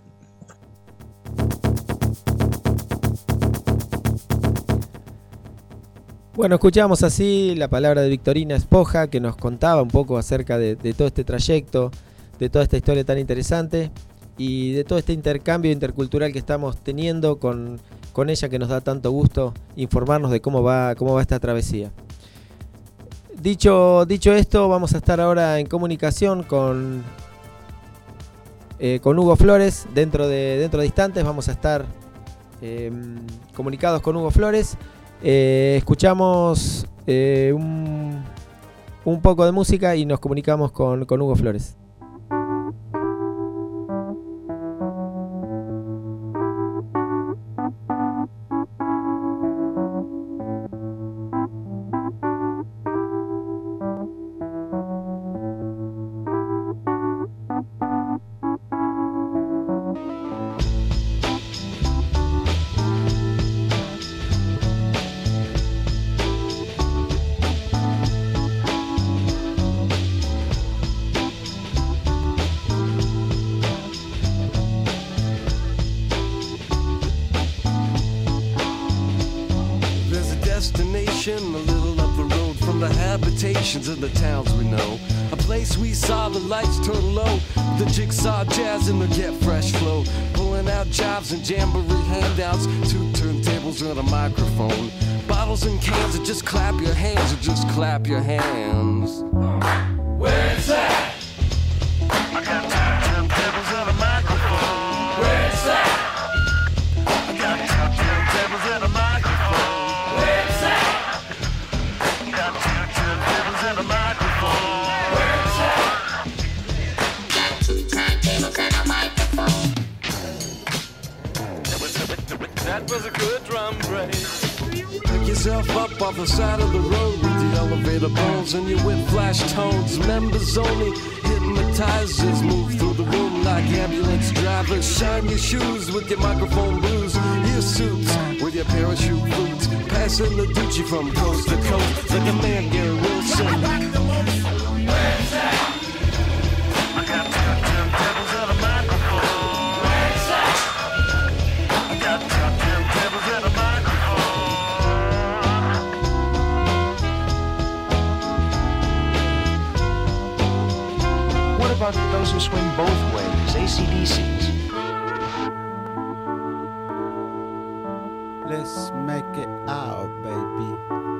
Bueno, escuchamos así la palabra de Victorina Espoja, que nos contaba un poco acerca de, de todo este trayecto, de toda esta historia tan interesante y de todo este intercambio intercultural que estamos teniendo con, con ella, que nos da tanto gusto informarnos de cómo va, cómo va esta travesía. Dicho, dicho esto, vamos a estar ahora en comunicación con, eh, con Hugo Flores. Dentro de, dentro de instantes vamos a estar eh, comunicados con Hugo Flores. Eh, escuchamos eh, un, un poco de música y nos comunicamos con, con Hugo Flores. Of the towns we know, a place we saw the lights turn low, the jigsaw jazz and the get fresh flow, pulling out jobs and jamboree handouts, two turntables and a microphone, bottles and cans, and just clap your hands, or just clap your hands. Where's that? I got two turntables and a microphone. Where's that? I got two turntables and a microphone. Where's that? Got two turntables and a microphone. Where's that? Got two turntables and a microphone. That was a good drum break. Pick yourself up off the side of the road with the elevator bones and your whip flash tones. Members only, hypnotizers move through the room like ambulance drivers. Shine your shoes with your microphone blues, your suits with your parachute boots. Passing the Gucci from coast to coast like a man, Gary Wilson. Where's that? I got two turntables and a microphone. Where's that? I got two turntables and a microphone. both ways, A C D Cs. Let's make it out, baby.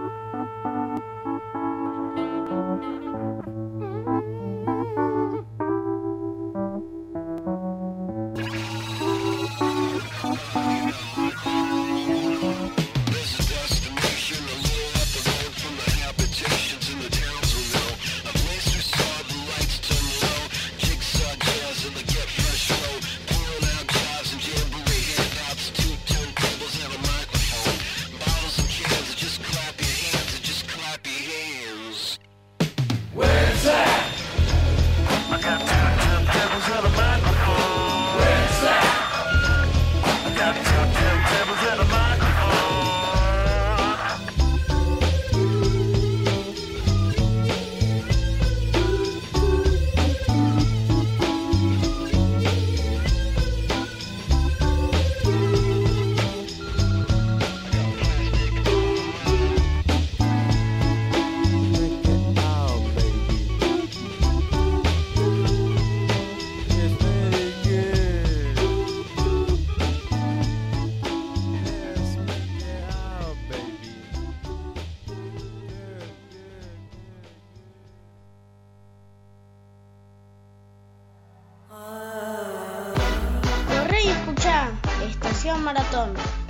Estación Maratón.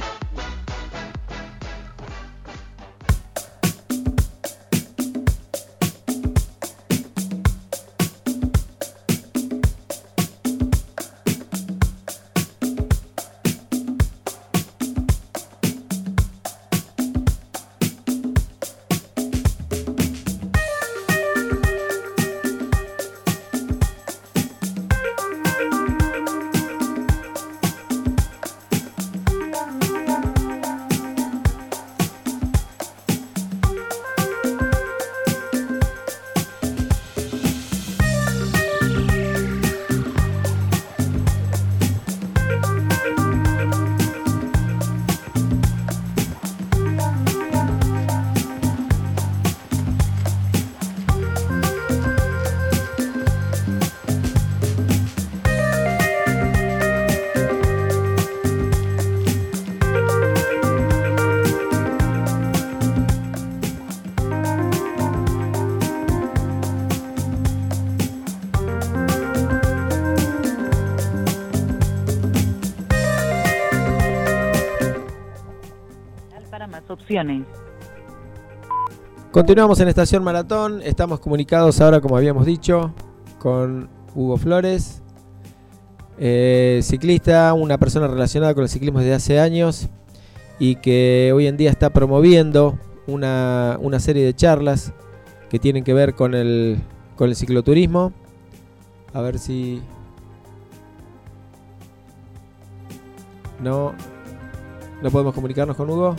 Opciones. Continuamos en Estación Maratón. Estamos comunicados ahora, como habíamos dicho, con Hugo Flores, eh, ciclista, una persona relacionada con el ciclismo desde hace años y que hoy en día está promoviendo una, una serie de charlas que tienen que ver con el, con el cicloturismo. A ver si... No, no podemos comunicarnos con Hugo.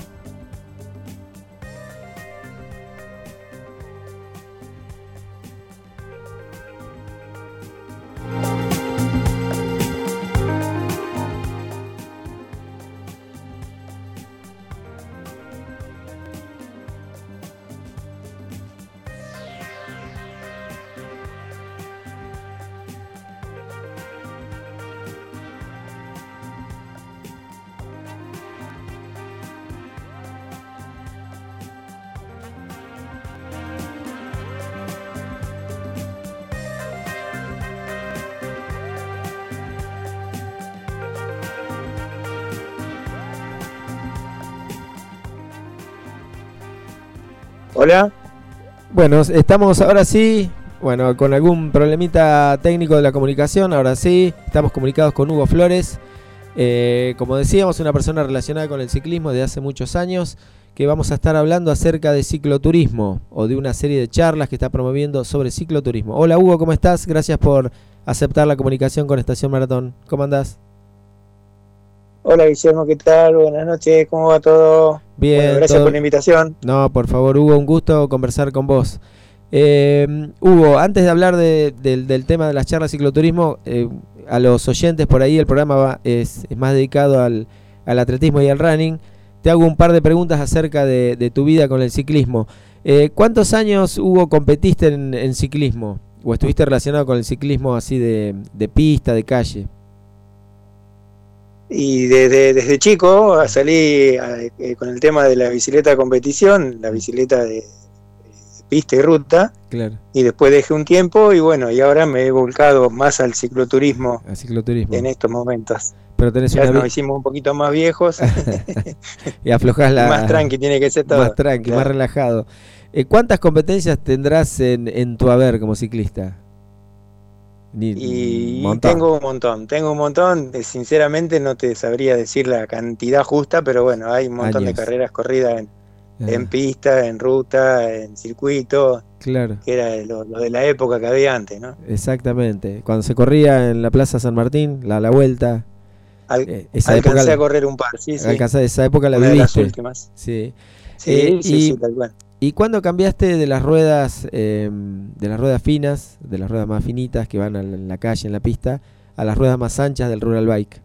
Hola. Bueno, estamos ahora sí, bueno, con algún problemita técnico de la comunicación, ahora sí, estamos comunicados con Hugo Flores, eh, como decíamos, una persona relacionada con el ciclismo de hace muchos años, que vamos a estar hablando acerca de cicloturismo, o de una serie de charlas que está promoviendo sobre cicloturismo. Hola Hugo, ¿cómo estás? Gracias por aceptar la comunicación con Estación Maratón. ¿Cómo andás? Hola Guillermo, ¿qué tal? Buenas noches, ¿cómo va todo? Bien, bueno, gracias todo... por la invitación. No, por favor, Hugo, un gusto conversar con vos. Eh, Hugo, antes de hablar de, de, del tema de las charlas de cicloturismo, eh, a los oyentes por ahí el programa va, es, es más dedicado al, al atletismo y al running. Te hago un par de preguntas acerca de, de tu vida con el ciclismo. Eh, ¿Cuántos años, Hugo, competiste en, en ciclismo? ¿O estuviste relacionado con el ciclismo así de, de pista, de calle? Y desde, desde chico salí eh, con el tema de la bicicleta de competición, la bicicleta de, de pista y ruta. Claro. Y después dejé un tiempo y bueno, y ahora me he volcado más al cicloturismo, al cicloturismo. En estos momentos. Pero tenés ya una nos vi- hicimos un poquito más viejos. Y aflojás la... Más tranqui tiene que ser todo. Más tranqui, claro. más relajado. Eh, ¿Cuántas competencias tendrás en, en tu haber como ciclista? Ni, Y montón. tengo un montón, tengo un montón. eh, Sinceramente no te sabría decir la cantidad justa, pero bueno, hay un montón Años. de carreras corridas en, Ah, en pista, en ruta, en circuito, claro. que era lo, lo de la época que había antes, ¿no? Exactamente. Cuando se corría en la Plaza San Martín, la, la vuelta. Al, eh, esa alcancé época, a correr un par, sí, sí. alcancé, esa época la Una de las viviste. últimas. Sí. Sí, Eh, sí, y, sí, tal cual. ¿Y cuándo cambiaste de las ruedas, eh, de las ruedas finas, de las ruedas más finitas que van a la- en la calle, en la pista, a las ruedas más anchas del rural bike?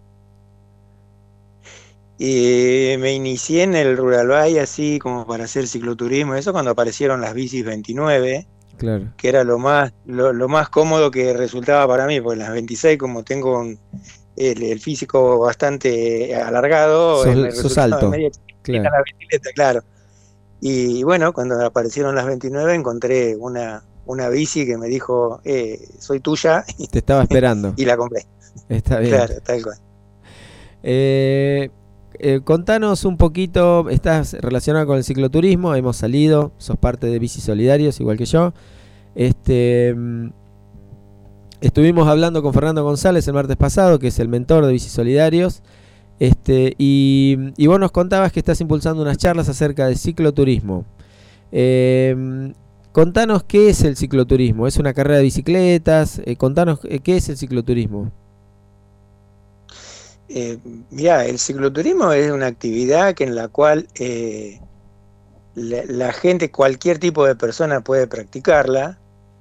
Y me inicié en el Rural Bike así como para hacer cicloturismo, eso cuando aparecieron las bicis veintinueve, Claro. que era lo más lo, lo más cómodo que resultaba para mí, porque las veintiséis, como tengo un, el, el físico bastante alargado, Sos- eh, me sos resultaba alto, media chiquita claro. la bicicleta, claro. Y bueno, cuando aparecieron las veintinueve encontré una, una bici que me dijo, eh, soy tuya, Te estaba esperando. y la compré. Está bien. Claro, tal cual. Eh, eh, contanos un poquito, estás relacionado con el cicloturismo, hemos salido, sos parte de Bici Solidarios, igual que yo. Este, mm, estuvimos hablando con Fernando González el martes pasado, que es el mentor de Bici Solidarios. Este, y, y vos nos contabas que estás impulsando unas charlas acerca de cicloturismo. Eh, contanos qué es el cicloturismo. ¿Es una carrera de bicicletas? Eh, contanos eh, qué es el cicloturismo. Eh, mirá, el cicloturismo es una actividad que en la cual eh, la, la gente, cualquier tipo de persona puede practicarla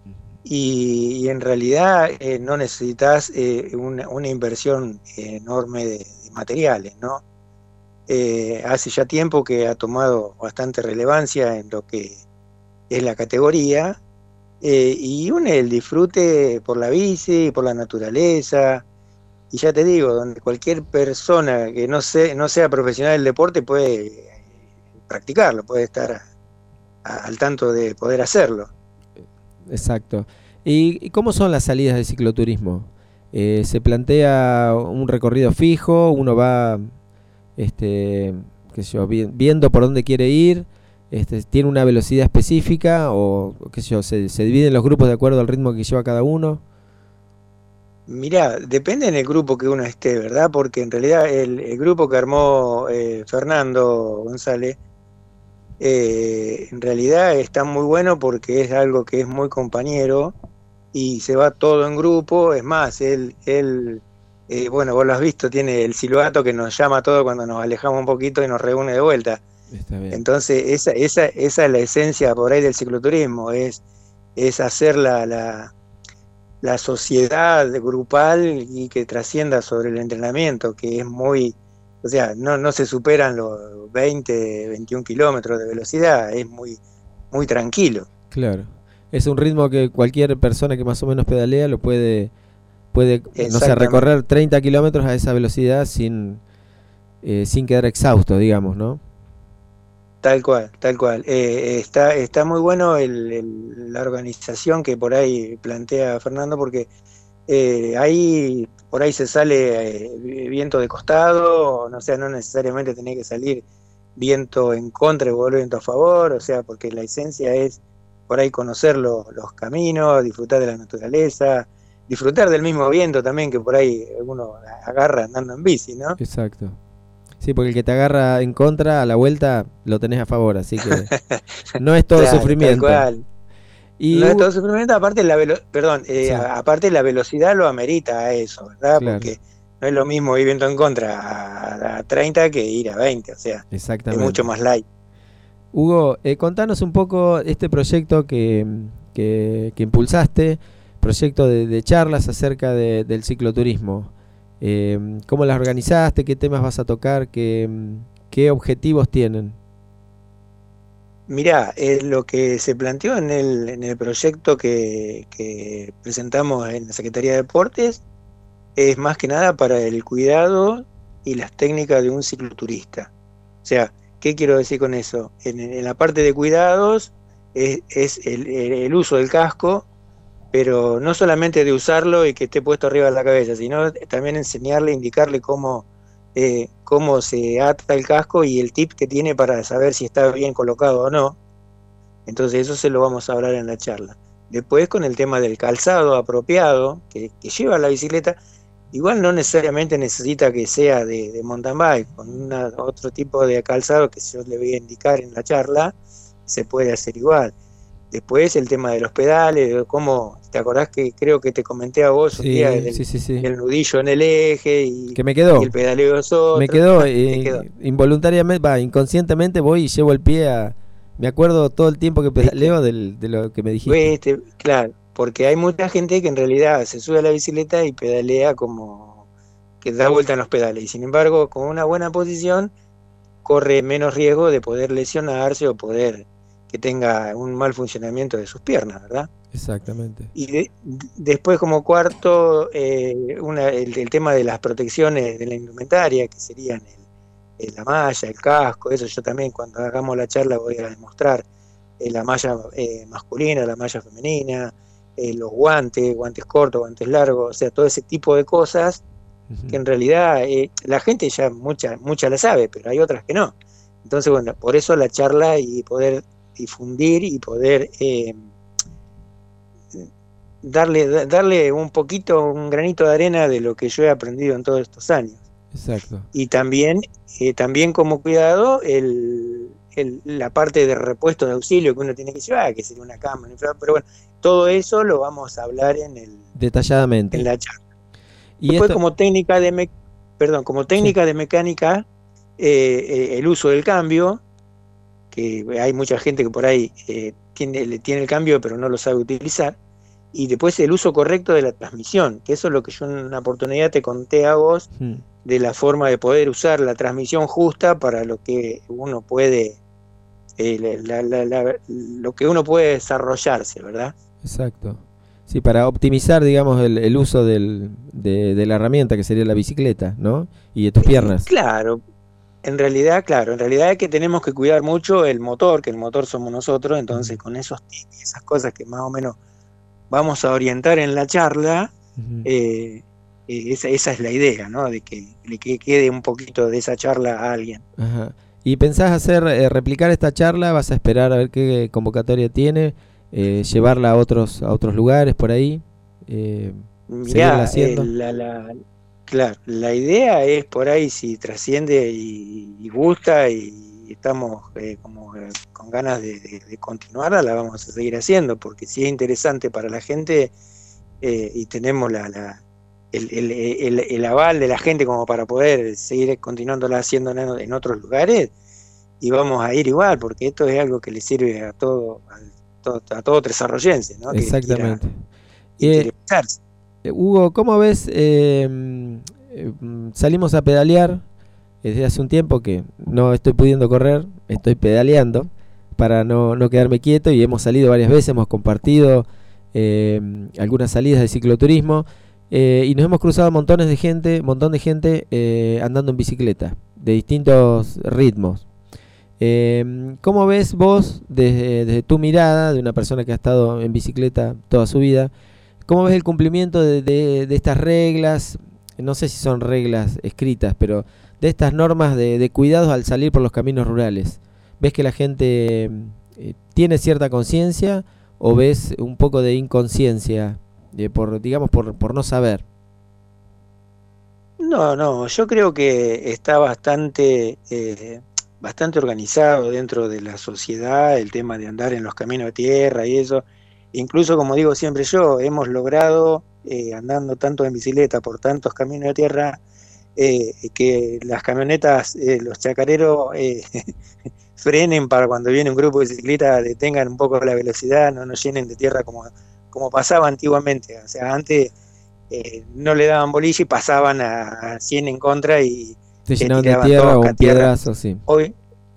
y, y en realidad eh, no necesitas eh, una, una inversión enorme de, de materiales, ¿no? Eh, hace ya tiempo que ha tomado bastante relevancia en lo que es la categoría eh, y une el disfrute por la bici, por la naturaleza. Y ya te digo, donde cualquier persona que no, se, no sea profesional del deporte puede practicarlo, puede estar a, a, al tanto de poder hacerlo. Exacto. ¿Y, y cómo son las salidas de cicloturismo? Eh, ¿Se plantea un recorrido fijo? ¿Uno va este, qué sé yo, vi, viendo por dónde quiere ir? Este, ¿Tiene una velocidad específica? ¿O qué sé yo, se, se dividen los grupos de acuerdo al ritmo que lleva cada uno? Mirá, depende del grupo que uno esté, ¿verdad? Porque en realidad el, el grupo que armó eh, Fernando González, eh, en realidad está muy bueno porque es algo que es muy compañero y se va todo en grupo. Es más, él, él eh, bueno, vos lo has visto, tiene el silbato que nos llama a todos cuando nos alejamos un poquito y nos reúne de vuelta. Está bien. Entonces, esa, esa, esa es la esencia por ahí del cicloturismo, es, es hacer la... la la sociedad grupal y que trascienda sobre el entrenamiento, que es muy, o sea, no, no se superan los veinte, veintiún kilómetros de velocidad, es muy, muy tranquilo. Claro, es un ritmo que cualquier persona que más o menos pedalea lo puede, puede no sé, recorrer treinta kilómetros a esa velocidad sin, eh, sin quedar exhausto, digamos, ¿no? Tal cual, tal cual. Eh, está, está muy bueno el, el, la organización que por ahí plantea Fernando, porque eh, ahí por ahí se sale eh, viento de costado, no, o sea, no necesariamente tenés que salir viento en contra y volver viento a favor, o sea, porque la esencia es por ahí conocer lo, los caminos, disfrutar de la naturaleza, disfrutar del mismo viento también que por ahí uno agarra andando en bici, ¿no? Exacto. Sí, porque el que te agarra en contra a la vuelta lo tenés a favor, así que no es todo claro, sufrimiento. Tal cual. Y no es todo sufrimiento, aparte la velo perdón, eh, sí. aparte la velocidad lo amerita a eso, ¿verdad? Claro. Porque no es lo mismo ir viento en contra a, a treinta que ir a veinte, o sea, es mucho más light. Hugo, eh, contanos un poco este proyecto que, que, que impulsaste, proyecto de, de charlas acerca de, del cicloturismo. Eh, ¿Cómo las organizaste? ¿Qué temas vas a tocar? ¿Qué, qué objetivos tienen? Mirá, eh, lo que se planteó en el, en el proyecto que, que presentamos en la Secretaría de Deportes es más que nada para el cuidado y las técnicas de un cicloturista. O sea, ¿qué quiero decir con eso? En, en la parte de cuidados es, es el, el, el uso del casco, pero no solamente de usarlo y que esté puesto arriba de la cabeza, sino también enseñarle, indicarle cómo, eh, cómo se ata el casco y el tip que tiene para saber si está bien colocado o no. Entonces eso se lo vamos a hablar en la charla. Después con el tema del calzado apropiado que, que lleva la bicicleta, igual no necesariamente necesita que sea de, de mountain bike, con una, otro tipo de calzado que yo le voy a indicar en la charla, se puede hacer igual. Después el tema de los pedales, cómo, ¿te acordás que creo que te comenté a vos sí, un día del, sí, sí, sí. el nudillo en el eje y, que me quedó. y el pedaleo es otro? Me quedó, eh, quedó. involuntariamente, va, inconscientemente voy y llevo el pie a... Me acuerdo todo el tiempo que pedaleo del, de lo que me dijiste. Este, claro, porque hay mucha gente que en realidad se sube a la bicicleta y pedalea como que da vuelta en los pedales, y sin embargo con una buena posición corre menos riesgo de poder lesionarse o poder que tenga un mal funcionamiento de sus piernas, ¿verdad? Exactamente. Y de, después como cuarto, eh, una, el, el tema de las protecciones de la indumentaria, que serían el, el, la malla, el casco, eso yo también cuando hagamos la charla voy a demostrar eh, la malla eh, masculina, la malla femenina, eh, los guantes, guantes cortos, guantes largos, o sea, todo ese tipo de cosas uh-huh. que en realidad eh, la gente ya mucha, mucha la sabe, pero hay otras que no. Entonces, bueno, por eso la charla y poder difundir y poder eh, darle darle un poquito, un granito de arena de lo que yo he aprendido en todos estos años. Exacto. Y también, eh, también como cuidado, el, el, la parte de repuesto de auxilio que uno tiene que llevar, que sería una cámara, pero bueno, todo eso lo vamos a hablar en el detalladamente en la charla. Y después esto... como técnica de me, perdón, como técnica sí. de mecánica, eh, eh, el uso del cambio, que hay mucha gente que por ahí eh, tiene, tiene el cambio pero no lo sabe utilizar, y después el uso correcto de la transmisión, que eso es lo que yo en una oportunidad te conté a vos, hmm. de la forma de poder usar la transmisión justa para lo que uno puede, eh, la, la, la, lo que uno puede desarrollarse, ¿verdad? Exacto. Sí, para optimizar, digamos, el, el uso del, de, de la herramienta que sería la bicicleta, ¿no? Y de tus piernas. Claro. En realidad, claro, en realidad es que tenemos que cuidar mucho el motor, que el motor somos nosotros, entonces con esos tips, esas cosas que más o menos vamos a orientar en la charla, uh-huh. eh, esa, esa es la idea, ¿no? De que le que quede un poquito de esa charla a alguien. Ajá. ¿Y pensás hacer, eh, replicar esta charla? ¿Vas a esperar a ver qué convocatoria tiene? Eh, ¿Llevarla a otros, a otros lugares por ahí? Eh, Mirá, haciendo? Eh, la, la, Claro, la idea es por ahí si trasciende y, y gusta y estamos eh, como eh, con ganas de, de, de continuarla, la vamos a seguir haciendo, porque si es interesante para la gente eh, y tenemos la, la el, el, el, el aval de la gente como para poder seguir continuándola haciendo en, en otros lugares, y vamos a ir igual, porque esto es algo que le sirve a todo a todo, a todo tresarrollense, ¿no? Exactamente. Que Eh, Hugo, ¿cómo ves? Eh, eh, salimos a pedalear desde hace un tiempo que no estoy pudiendo correr, estoy pedaleando para no, no quedarme quieto, y hemos salido varias veces, hemos compartido eh, algunas salidas de cicloturismo eh, y nos hemos cruzado montones de gente, montón de gente eh, andando en bicicleta de distintos ritmos. Eh, ¿Cómo ves vos desde, desde tu mirada de una persona que ha estado en bicicleta toda su vida? ¿Cómo ves el cumplimiento de, de, de estas reglas? No sé si son reglas escritas, pero de estas normas de, de cuidados al salir por los caminos rurales. ¿Ves que la gente eh, tiene cierta conciencia o ves un poco de inconsciencia, de por digamos por, por no saber? No, no, yo creo que está bastante, eh, bastante organizado dentro de la sociedad el tema de andar en los caminos de tierra y eso. Incluso, como digo siempre yo, hemos logrado, eh, andando tanto en bicicleta por tantos caminos de tierra, eh, que las camionetas, eh, los chacareros, eh, frenen para cuando viene un grupo de ciclistas, detengan un poco la velocidad, no nos llenen de tierra como, como pasaba antiguamente. O sea, antes eh, no le daban bolilla y pasaban a, a cien en contra y se llenaban de tierra o un piedrazo, sí. Hoy,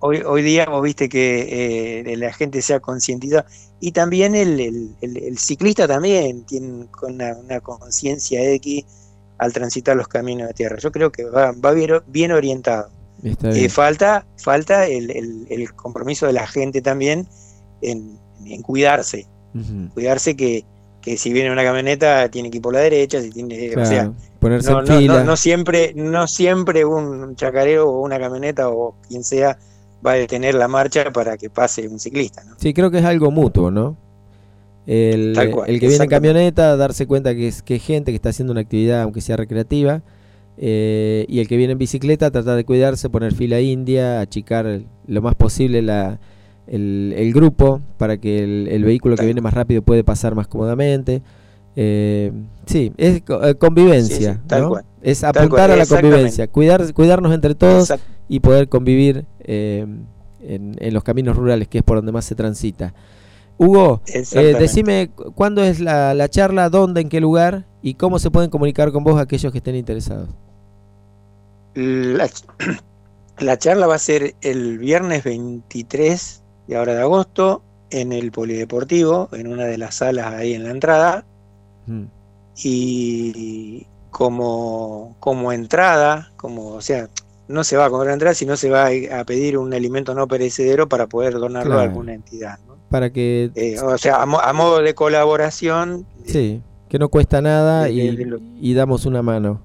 hoy, hoy día vos viste que eh, la gente se ha concientizado y también el, el, el, el ciclista también tiene una, una conciencia X al transitar los caminos de tierra. Yo creo que va, va bien, bien orientado. Eh, falta falta el, el, el compromiso de la gente también en, en cuidarse. Uh-huh. Cuidarse que, que si viene una camioneta tiene que ir por la derecha, si tiene, claro, o sea, ponerse no, en no, fila. No, no siempre, no siempre un chacarero o una camioneta o quien sea va a detener la marcha para que pase un ciclista, ¿no? Sí, creo que es algo mutuo, ¿no? El, Tal cual, el que viene en camioneta, darse cuenta que es que es gente que está haciendo una actividad, aunque sea recreativa, eh, y el que viene en bicicleta, tratar de cuidarse, poner fila india, achicar lo más posible la, el, el grupo para que el, el vehículo que viene más rápido puede pasar más cómodamente. Eh, sí, es convivencia, sí, sí, tal ¿no? Cual. Es apuntar cual, a la convivencia, cuidar, cuidarnos entre todos Exact. y poder convivir eh, en, en los caminos rurales, que es por donde más se transita. Hugo, eh, decime cuándo es la, la charla, dónde, en qué lugar y cómo se pueden comunicar con vos aquellos que estén interesados. La, la charla va a ser el viernes veintitrés de ahora de agosto en el Polideportivo, en una de las salas ahí en la entrada. Mm. Y como, como entrada, como, o sea, no se va a cobrar entrada, sino se va a, a pedir un alimento no perecedero para poder donarlo claro. a alguna entidad, ¿no? Para que eh, o sea a, mo a modo de colaboración, sí, que no cuesta nada de, y, de, de lo... y damos una mano.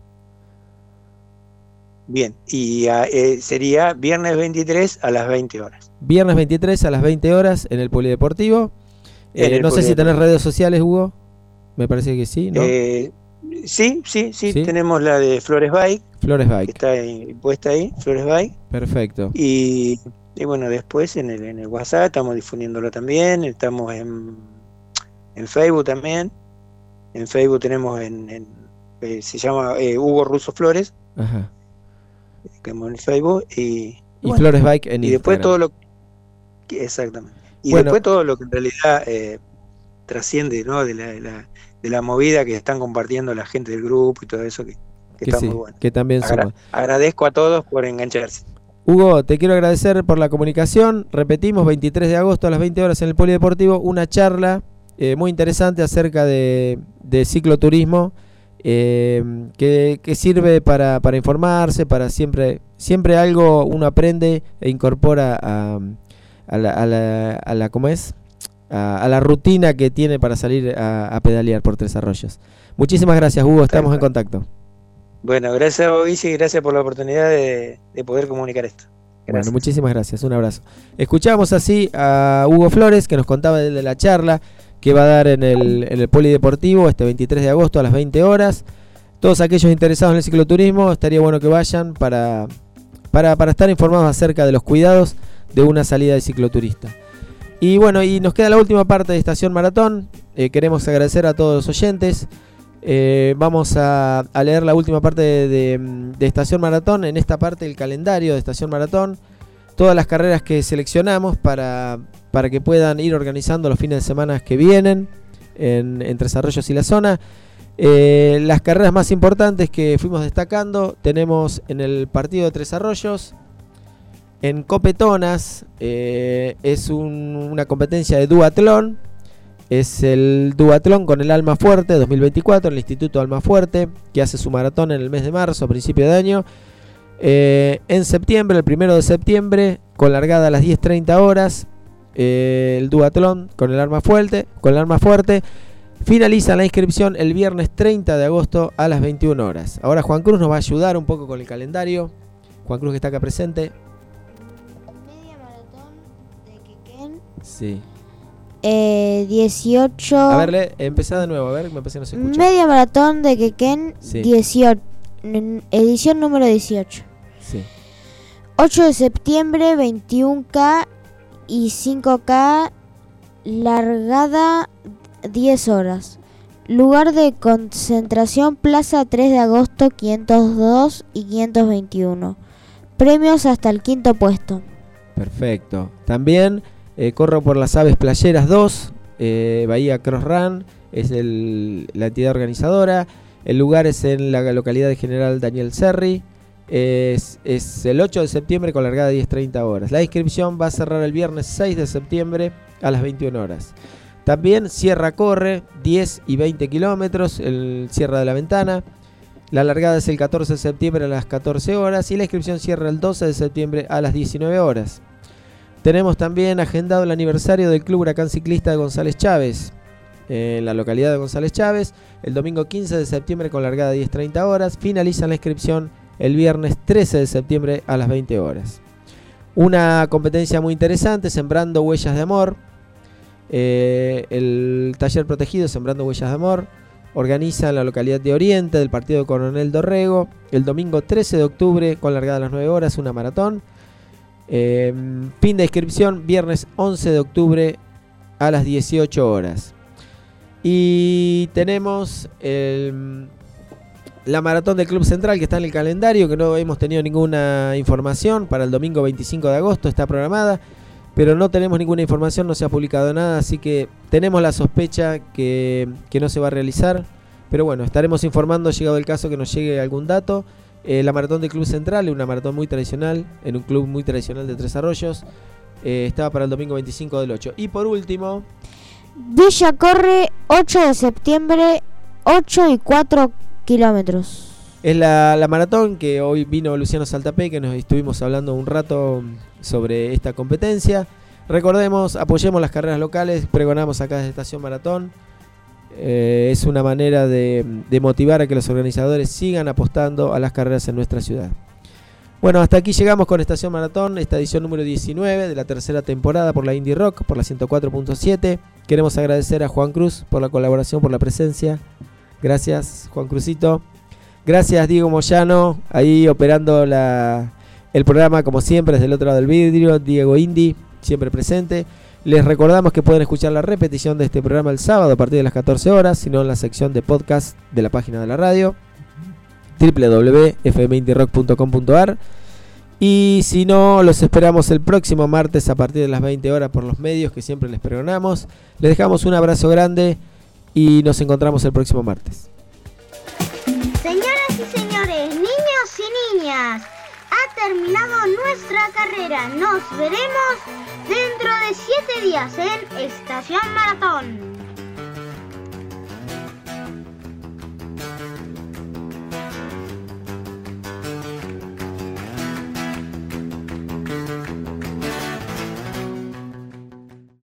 Bien, y uh, eh, sería viernes veintitrés a las veinte horas. Viernes veintitrés a las veinte horas en el Polideportivo. Eh, el no sé si tenés redes sociales, Hugo. Me parece que sí, ¿no? Eh, sí, sí, sí, sí, tenemos la de Flores Bike. Flores Bike. Que está ahí, puesta ahí, Flores Bike. Perfecto. Y Y bueno, después en el, en el WhatsApp estamos difundiéndolo también, estamos en, en Facebook también. En Facebook tenemos en, en eh, se llama eh, Hugo Russo Flores. Ajá. Que en el Facebook y, y, y bueno, Flores Bike en y Instagram. Después todo lo que, exactamente. Y bueno, después todo lo que en realidad eh, trasciende, ¿no? de, la, de, la, de la movida que están compartiendo la gente del grupo y todo eso que, que, que está sí, muy bueno. Que también Agra suma. Agradezco a todos por engancharse. Hugo, te quiero agradecer por la comunicación. Repetimos, veintitrés de agosto a las veinte horas en el Polideportivo, una charla eh, muy interesante acerca de, de cicloturismo, eh, que, que sirve para, para informarse, para siempre, siempre algo uno aprende e incorpora a, a, la, a, la, a la, ¿cómo es? A, a la rutina que tiene para salir a, a pedalear por Tres Arroyos. Muchísimas gracias, Hugo, estamos en contacto. Bueno, gracias a vos, y gracias por la oportunidad de, de poder comunicar esto. Gracias. Bueno, muchísimas gracias, un abrazo. Escuchamos así a Hugo Flores, que nos contaba de la charla que va a dar en el, en el Polideportivo este veintitrés de agosto a las veinte horas. Todos aquellos interesados en el cicloturismo, estaría bueno que vayan para, para, para estar informados acerca de los cuidados de una salida de cicloturista. Y bueno, y nos queda la última parte de Estación Maratón. Eh, queremos agradecer a todos los oyentes. Eh, vamos a, a leer la última parte de, de, de Estación Maratón. En esta parte el calendario de Estación Maratón, todas las carreras que seleccionamos para, para que puedan ir organizando los fines de semana que vienen en, en Tres Arroyos y la zona. Eh, las carreras más importantes que fuimos destacando tenemos en el partido de Tres Arroyos, en Copetonas, eh, es un, una competencia de duatlón. Es el duatlón con el Almafuerte dos mil veinticuatro, el Instituto Almafuerte, que hace su maratón en el mes de marzo, a principio de año. Eh, en septiembre, el primero de septiembre, con largada a las diez treinta horas, eh, el duatlón con el Almafuerte, con el Almafuerte. Finaliza la inscripción el viernes treinta de agosto a las veintiuna horas. Ahora Juan Cruz nos va a ayudar un poco con el calendario. Juan Cruz, que está acá presente. Media maratón de Quequén. Sí. Eh, dieciocho. A ver, le, empezá de nuevo, a ver, me parece que no se escucha. Media maratón de Quequén, sí. dieciocho, edición número dieciocho. Sí. ocho de septiembre, veintiuno K y cinco K, largada diez horas. Lugar de concentración, Plaza tres de agosto, quinientos dos y quinientos veintiuno. Premios hasta el quinto puesto. Perfecto. También eh, corro por las Aves Playeras dos, eh, Bahía Cross Run, es el, la entidad organizadora. El lugar es en la localidad de General Daniel Serri. Es, es el ocho de septiembre con largada diez treinta horas. La inscripción va a cerrar el viernes seis de septiembre a las veintiuna horas. También Sierra corre diez y veinte kilómetros, el Sierra de la Ventana. La largada es el catorce de septiembre a las catorce horas y la inscripción cierra el doce de septiembre a las diecinueve horas. Tenemos también agendado el aniversario del Club Huracán Ciclista de González Chávez, en la localidad de González Chávez, el domingo quince de septiembre con largada diez treinta horas. Finaliza la inscripción el viernes trece de septiembre a las veinte horas. Una competencia muy interesante, Sembrando Huellas de Amor. Eh, el taller protegido Sembrando Huellas de Amor organiza en la localidad de Oriente del partido de Coronel Dorrego el domingo trece de octubre con largada a las nueve horas, una maratón. Eh, fin de inscripción viernes once de octubre a las dieciocho horas. Y tenemos el... la maratón del Club Central que está en el calendario, que no hemos tenido ninguna información para el domingo veinticinco de agosto, está programada, pero no tenemos ninguna información, no se ha publicado nada, así que tenemos la sospecha que, que no se va a realizar, pero bueno, estaremos informando llegado el caso que nos llegue algún dato. Eh, la maratón del Club Central, una maratón muy tradicional, en un club muy tradicional de Tres Arroyos, eh, estaba para el domingo veinticinco del ocho. Y por último... Villa corre ocho de septiembre, ocho y cuatro kilómetros. Es la, la maratón que hoy vino Luciano Saltapé, que nos estuvimos hablando un rato sobre esta competencia. Recordemos, apoyemos las carreras locales, pregonamos acá desde Estación Maratón. Eh, es una manera de, de motivar a que los organizadores sigan apostando a las carreras en nuestra ciudad. Bueno, hasta aquí llegamos con Estación Maratón, esta edición número diecinueve de la tercera temporada por la Indie Rock, por la ciento cuatro punto siete. Queremos agradecer a Juan Cruz por la colaboración, por la presencia. Gracias, Juan Cruzito. Gracias, Diego Moyano, ahí operando la, el programa como siempre desde el otro lado del vidrio. Diego Indy, siempre presente. Les recordamos que pueden escuchar la repetición de este programa el sábado a partir de las catorce horas, sino en la sección de podcast de la página de la radio, doble u doble u doble u punto f m indie rock punto com punto a r. Y si no, los esperamos el próximo martes a partir de las veinte horas por los medios que siempre les pregonamos. Les dejamos un abrazo grande y nos encontramos el próximo martes. Señoras y señores, niños y niñas, ha terminado nuestra carrera. Nos veremos dentro de siete días en Estación Maratón.